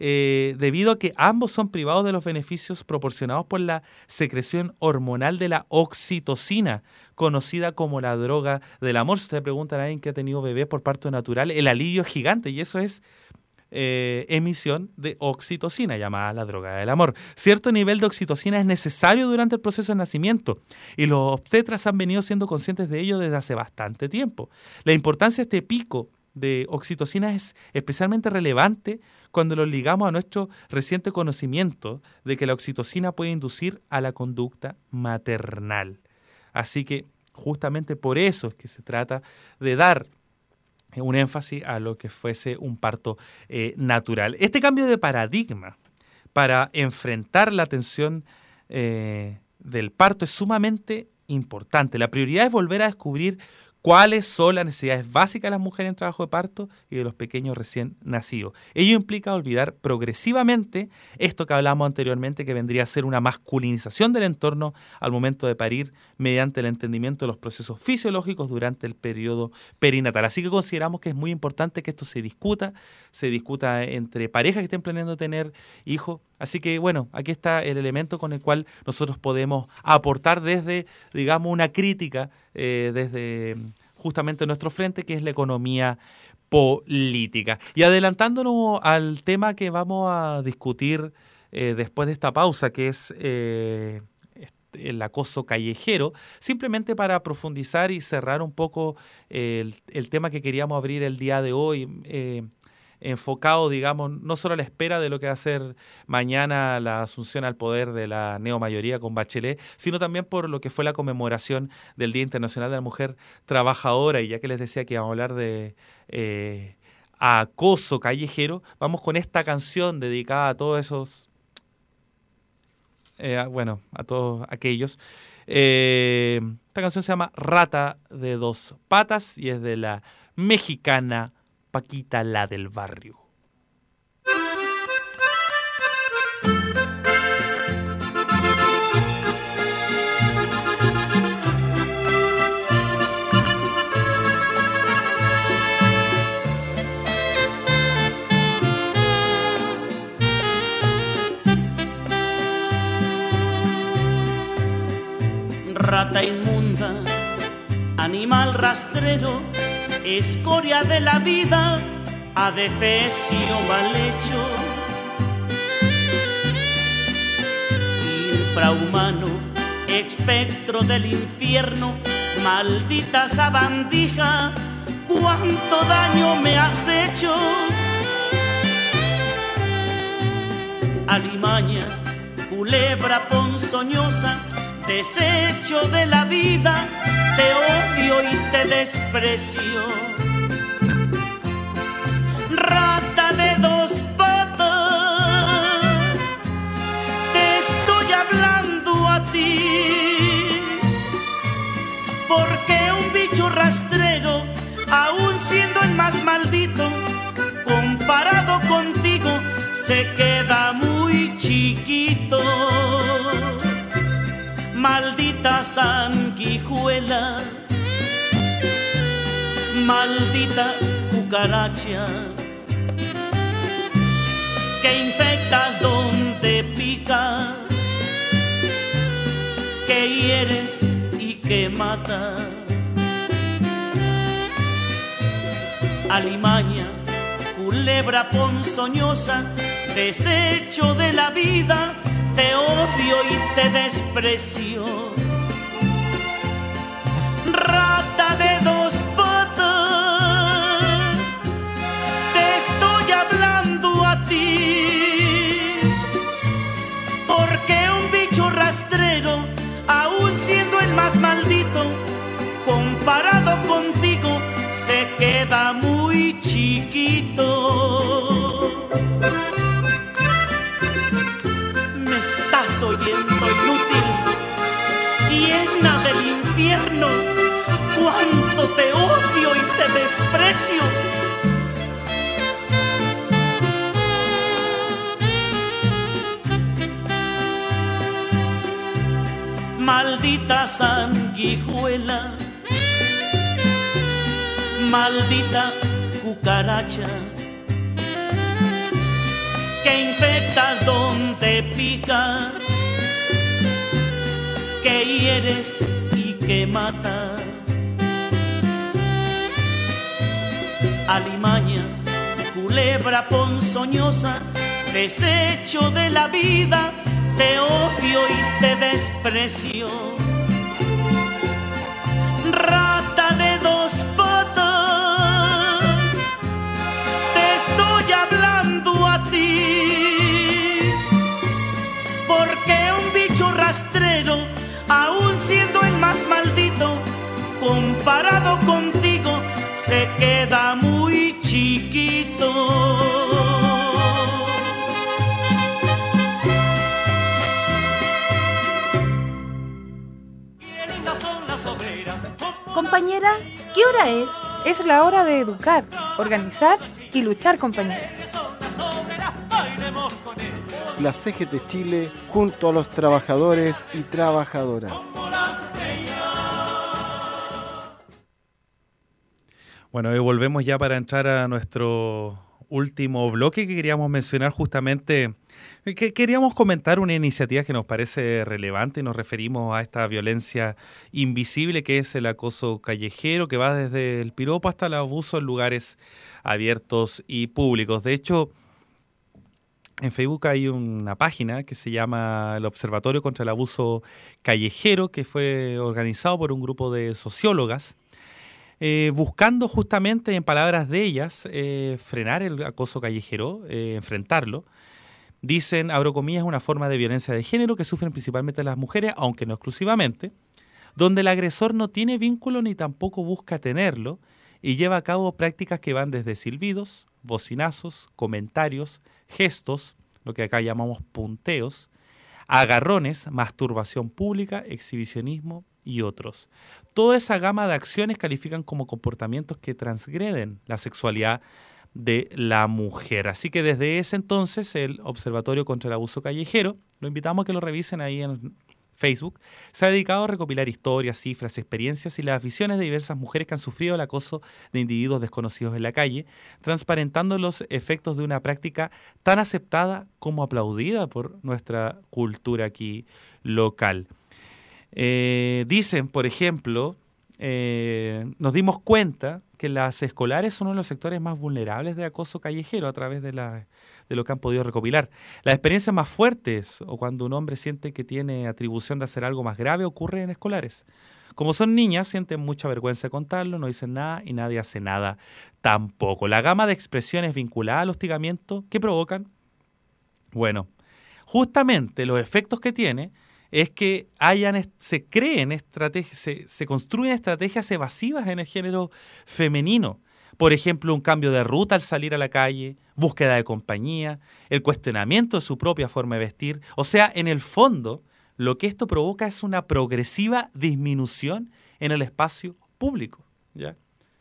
debido a que ambos son privados de los beneficios proporcionados por la secreción hormonal de la oxitocina, conocida como la droga del amor. Si ustedes preguntan a alguien que ha tenido bebés por parto natural, el alivio es gigante, y eso es emisión de oxitocina, llamada la droga del amor. Cierto nivel de oxitocina es necesario durante el proceso de nacimiento, y los obstetras han venido siendo conscientes de ello desde hace bastante tiempo. La importancia de este pico de oxitocina es especialmente relevante cuando lo ligamos a nuestro reciente conocimiento de que la oxitocina puede inducir a la conducta maternal. Así que justamente por eso es que se trata de dar un énfasis a lo que fuese un parto natural. Este cambio de paradigma para enfrentar la atención del parto es sumamente importante. La prioridad es volver a descubrir cuáles son las necesidades básicas de las mujeres en trabajo de parto y de los pequeños recién nacidos. Ello implica olvidar progresivamente esto que hablamos anteriormente, que vendría a ser una masculinización del entorno al momento de parir mediante el entendimiento de los procesos fisiológicos durante el periodo perinatal. Así que consideramos que es muy importante que esto se discuta entre parejas que estén planeando tener hijos. Así que, bueno, aquí está el elemento con el cual nosotros podemos aportar desde, digamos, una crítica, desde justamente nuestro frente, que es la economía política. Y adelantándonos al tema que vamos a discutir después de esta pausa, que es el acoso callejero, simplemente para profundizar y cerrar un poco el tema que queríamos abrir el día de hoy, enfocado, digamos, no solo a la espera de lo que va a ser mañana la asunción al poder de la neomayoría con Bachelet, sino también por lo que fue la conmemoración del Día Internacional de la Mujer Trabajadora. Y ya que les decía que vamos a hablar de acoso callejero, vamos con esta canción dedicada a todos esos, a todos aquellos. Esta canción se llama Rata de Dos Patas y es de la mexicana Paquita, la del barrio. Rata inmunda, animal rastrero, escoria de la vida, adefesio mal hecho, infrahumano, espectro del infierno, maldita sabandija, cuánto daño me has hecho. Alimaña, culebra ponzoñosa, desecho de la vida, te odio y te desprecio. Rata de dos patas, te estoy hablando a ti, porque un bicho rastrero, aun siendo el más maldito, comparado contigo, se queda muy chiquito. Maldita sanguijuela, maldita cucaracha, que infectas donde picas, que hieres y que matas. Alimaña, culebra ponzoñosa, desecho de la vida, te odio y te desprecio. Rata de dos patas, te estoy hablando a ti, porque un bicho rastrero, aun siendo el más maldito, comparado contigo, se queda muy chiquito. Estás oyendo, inútil, llena del infierno, cuánto te odio y te desprecio. Maldita sanguijuela, maldita cucaracha, que infectas donde picas, que hieres y que matas. Alimaña, culebra ponzoñosa, desecho de la vida, te odio y te desprecio. Rata de dos patas, te estoy hablando a ti, porque un bicho rastrero, aun siendo el más maldito, comparado contigo, se queda muy chiquito. Compañera, ¿qué hora es? Es la hora de educar, organizar y luchar, compañera. La CGT Chile junto a los trabajadores y trabajadoras. Bueno, hoy volvemos ya para entrar a nuestro último bloque que queríamos mencionar justamente, que queríamos comentar una iniciativa que nos parece relevante y nos referimos a esta violencia invisible que es el acoso callejero, que va desde el piropo hasta el abuso en lugares abiertos y públicos. De hecho, en Facebook hay una página que se llama el Observatorio contra el Abuso Callejero, que fue organizado por un grupo de sociólogas, buscando justamente, en palabras de ellas, frenar el acoso callejero, enfrentarlo. Dicen, abro comillas, una forma de violencia de género que sufren principalmente las mujeres, aunque no exclusivamente, donde el agresor no tiene vínculo ni tampoco busca tenerlo y lleva a cabo prácticas que van desde silbidos, bocinazos, comentarios, gestos, lo que acá llamamos punteos, agarrones, masturbación pública, exhibicionismo y otros. Toda esa gama de acciones califican como comportamientos que transgreden la sexualidad de la mujer. Así que desde ese entonces el Observatorio contra el Abuso Callejero, lo invitamos a que lo revisen ahí en Facebook, se ha dedicado a recopilar historias, cifras, experiencias y las visiones de diversas mujeres que han sufrido el acoso de individuos desconocidos en la calle, transparentando los efectos de una práctica tan aceptada como aplaudida por nuestra cultura aquí local. Dicen, por ejemplo, nos dimos cuenta que las escolares son uno de los sectores más vulnerables de acoso callejero a través de lo que han podido recopilar. Las experiencias más fuertes o cuando un hombre siente que tiene atribución de hacer algo más grave ocurre en escolares. Como son niñas, sienten mucha vergüenza de contarlo, no dicen nada y nadie hace nada tampoco. La gama de expresiones vinculadas al hostigamiento que provocan, bueno, justamente los efectos que tiene es que se construyen estrategias evasivas en el género femenino. Por ejemplo, un cambio de ruta al salir a la calle, búsqueda de compañía, el cuestionamiento de su propia forma de vestir. O sea, en el fondo, lo que esto provoca es una progresiva disminución en el espacio público, ¿ya?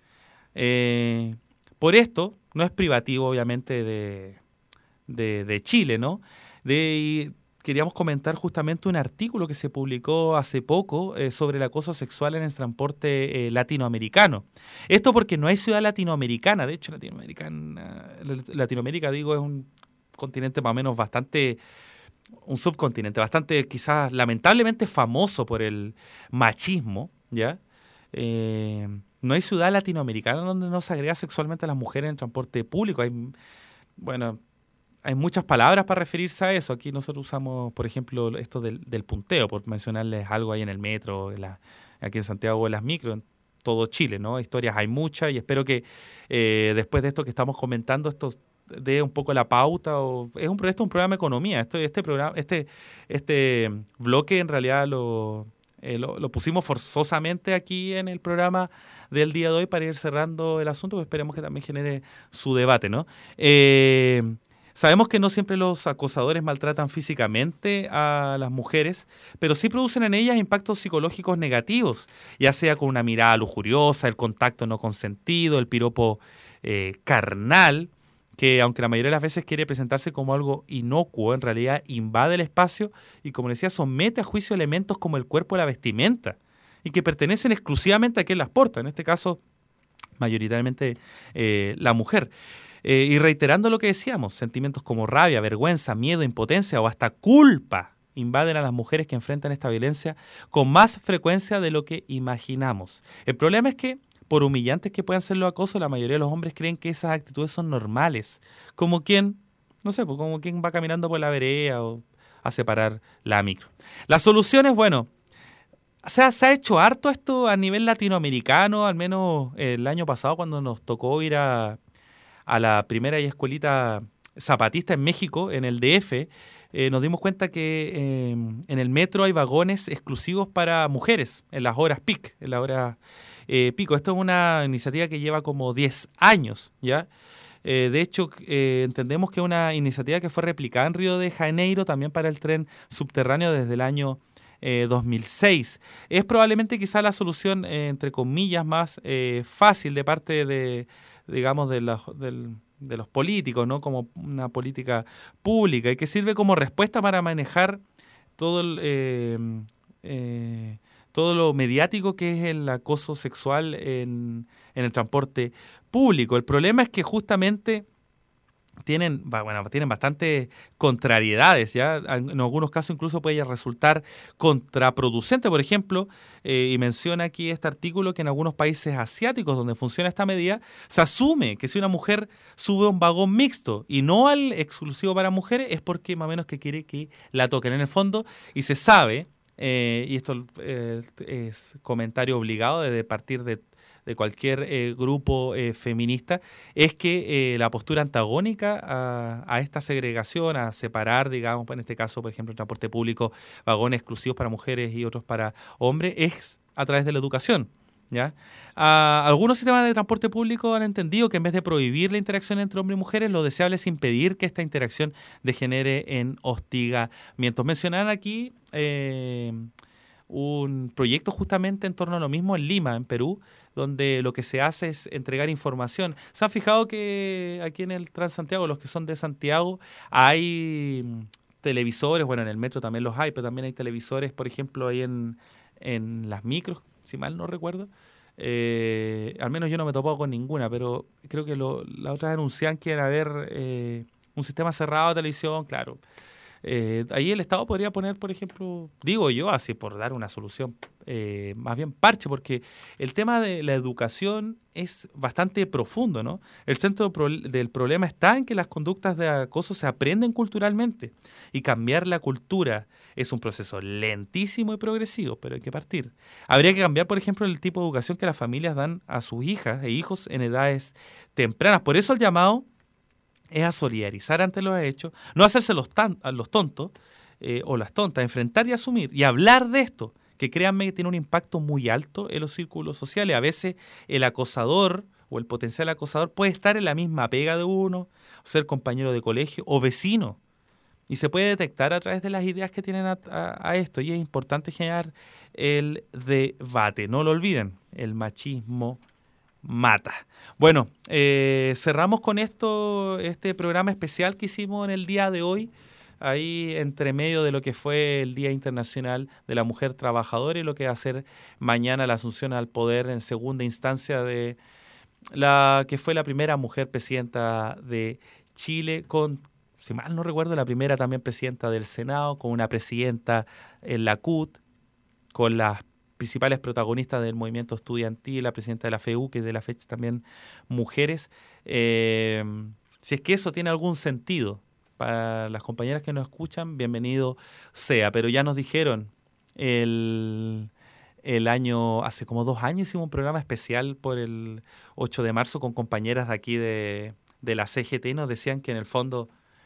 Por esto, no es privativo, obviamente, de Chile, ¿no? Queríamos comentar justamente un artículo que se publicó hace poco sobre el acoso sexual en el transporte latinoamericano. Esto porque no hay ciudad latinoamericana. De hecho, Latinoamérica, digo, es un continente más o menos un subcontinente bastante, quizás lamentablemente famoso por el machismo, ¿ya? No hay ciudad latinoamericana donde no se agrega sexualmente a las mujeres en el transporte público. Hay muchas palabras para referirse a eso. Aquí nosotros usamos, por ejemplo, esto del punteo, por mencionarles algo ahí en el metro, aquí en Santiago, en las micro, en todo Chile, ¿no? Historias hay muchas y espero que después de esto que estamos comentando, esto dé un poco la pauta. Esto es un programa de economía. Este bloque en realidad lo pusimos forzosamente aquí en el programa del día de hoy para ir cerrando el asunto, que esperemos que también genere su debate, ¿no? Sabemos que no siempre los acosadores maltratan físicamente a las mujeres, pero sí producen en ellas impactos psicológicos negativos, ya sea con una mirada lujuriosa, el contacto no consentido, el piropo carnal, que aunque la mayoría de las veces quiere presentarse como algo inocuo, en realidad invade el espacio y, como decía, somete a juicio elementos como el cuerpo y la vestimenta, y que pertenecen exclusivamente a quien las porta, en este caso mayoritariamente la mujer. Y reiterando lo que decíamos, sentimientos como rabia, vergüenza, miedo, impotencia o hasta culpa invaden a las mujeres que enfrentan esta violencia con más frecuencia de lo que imaginamos. El problema es que, por humillantes que puedan ser los acosos, la mayoría de los hombres creen que esas actitudes son normales, como quien, no sé, pues como quien va caminando por la vereda o a separar la micro. La solución es, bueno, se ha hecho harto esto a nivel latinoamericano, al menos el año pasado cuando nos tocó ir a la primera escuelita zapatista en México, en el DF, nos dimos cuenta que en el metro hay vagones exclusivos para mujeres en las horas peak, en las horas pico. Esto es una iniciativa que lleva como 10 años, ¿ya? De hecho, entendemos que es una iniciativa que fue replicada en Río de Janeiro también para el tren subterráneo desde el año 2006. Es probablemente quizá la solución, entre comillas, más fácil de parte de, digamos, de los políticos, ¿no? Como una política pública y que sirve como respuesta para manejar todo lo mediático que es el acoso sexual en el transporte público. El problema es que justamente tienen bastantes contrariedades, ¿ya? En algunos casos incluso puede resultar contraproducente. Por ejemplo, y menciona aquí este artículo que en algunos países asiáticos donde funciona esta medida, se asume que si una mujer sube a un vagón mixto y no al exclusivo para mujeres es porque más o menos que quiere que la toquen en el fondo, y se sabe, y esto es comentario obligado desde partir de cualquier grupo feminista, es que la postura antagónica a esta segregación, a separar, digamos, en este caso, por ejemplo, el transporte público, vagones exclusivos para mujeres y otros para hombres, es a través de la educación, ¿ya? Algunos sistemas de transporte público han entendido que en vez de prohibir la interacción entre hombres y mujeres, lo deseable es impedir que esta interacción degenere en hostigamientos. Mencionaban aquí un proyecto justamente en torno a lo mismo en Lima, en Perú, donde lo que se hace es entregar información. ¿Se han fijado que aquí en el Transantiago, los que son de Santiago, hay televisores? Bueno, en el metro también los hay, pero también hay televisores, por ejemplo, ahí en las micros, si mal no recuerdo. Al menos yo no me he topado con ninguna, pero creo que la otra anuncian que era haber un sistema cerrado de televisión, claro. Ahí el Estado podría poner, por ejemplo, digo yo, así por dar una solución más bien parche, porque el tema de la educación es bastante profundo, ¿no? El centro del problema está en que las conductas de acoso se aprenden culturalmente y cambiar la cultura es un proceso lentísimo y progresivo, pero hay que partir. Habría que cambiar, por ejemplo, el tipo de educación que las familias dan a sus hijas e hijos en edades tempranas. Por eso el llamado es a solidarizar ante los hechos, no hacerse los tontos o las tontas, enfrentar y asumir y hablar de esto, que créanme que tiene un impacto muy alto en los círculos sociales. A veces el acosador o el potencial acosador puede estar en la misma pega de uno, ser compañero de colegio o vecino, y se puede detectar a través de las ideas que tienen a esto, y es importante generar el debate. No lo olviden, el machismo mata. Bueno, cerramos con esto este programa especial que hicimos en el día de hoy, ahí entre medio de lo que fue el Día Internacional de la Mujer Trabajadora y lo que va a ser mañana la asunción al poder en segunda instancia de la que fue la primera mujer presidenta de Chile, con, si mal no recuerdo, la primera también presidenta del Senado, con una presidenta en la CUT, con las principales protagonistas del movimiento estudiantil, la presidenta de la FEU, que es de la fecha también mujeres. Si es que eso tiene algún sentido para las compañeras que nos escuchan, bienvenido sea. Pero ya nos dijeron el año, hace como 2 años hicimos un programa especial por el 8 de marzo con compañeras de aquí de la CGT y nos decían que en el fondo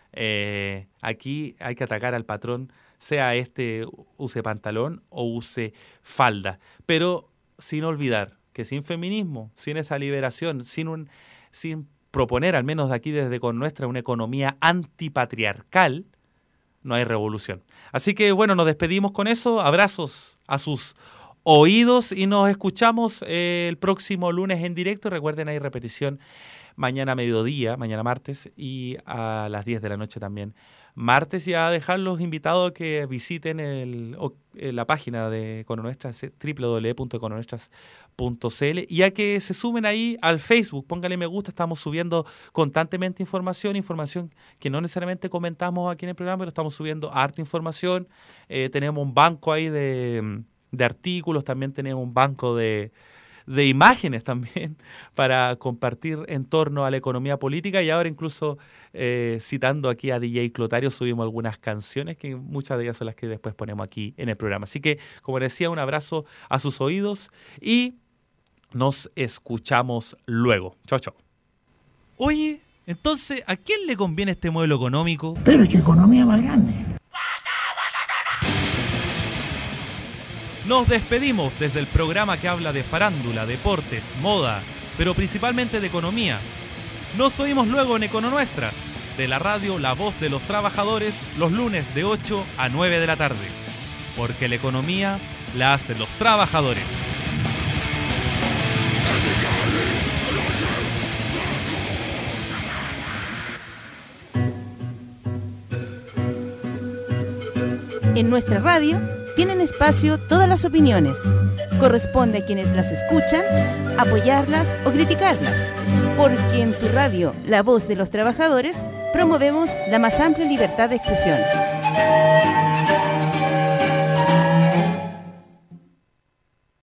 aquí hay que atacar al patrón, sea use pantalón o use falda, pero sin olvidar que sin feminismo, sin esa liberación, sin proponer, al menos de aquí desde con nuestra, una economía antipatriarcal, no hay revolución. Así que bueno, nos despedimos con eso, abrazos a sus oídos y nos escuchamos el próximo lunes en directo. Recuerden, hay repetición mañana a mediodía, mañana martes, y a las 10 de la noche también martes, y a dejar los invitados que visiten la página de Econonuestras, www.econonuestras.cl, y a que se sumen ahí al Facebook, póngale me gusta. Estamos subiendo constantemente información que no necesariamente comentamos aquí en el programa, pero estamos subiendo harta información. Tenemos un banco ahí de artículos, también tenemos un banco de imágenes también para compartir en torno a la economía política, y ahora incluso citando aquí a DJ Clotario subimos algunas canciones que muchas de ellas son las que después ponemos aquí en el programa. Así que, como decía, un abrazo a sus oídos y nos escuchamos luego. Chao, chao. Oye, entonces, ¿a quién le conviene este modelo económico? Pero es que economía más grande. Nos despedimos desde el programa que habla de farándula, deportes, moda, pero principalmente de economía. Nos oímos luego en Econonuestras, de la radio La Voz de los Trabajadores, los lunes de 8 a 9 de la tarde. Porque la economía la hacen los trabajadores. En nuestra radio tienen espacio todas las opiniones. Corresponde a quienes las escuchan apoyarlas o criticarlas. Porque en tu radio, La Voz de los Trabajadores, promovemos la más amplia libertad de expresión.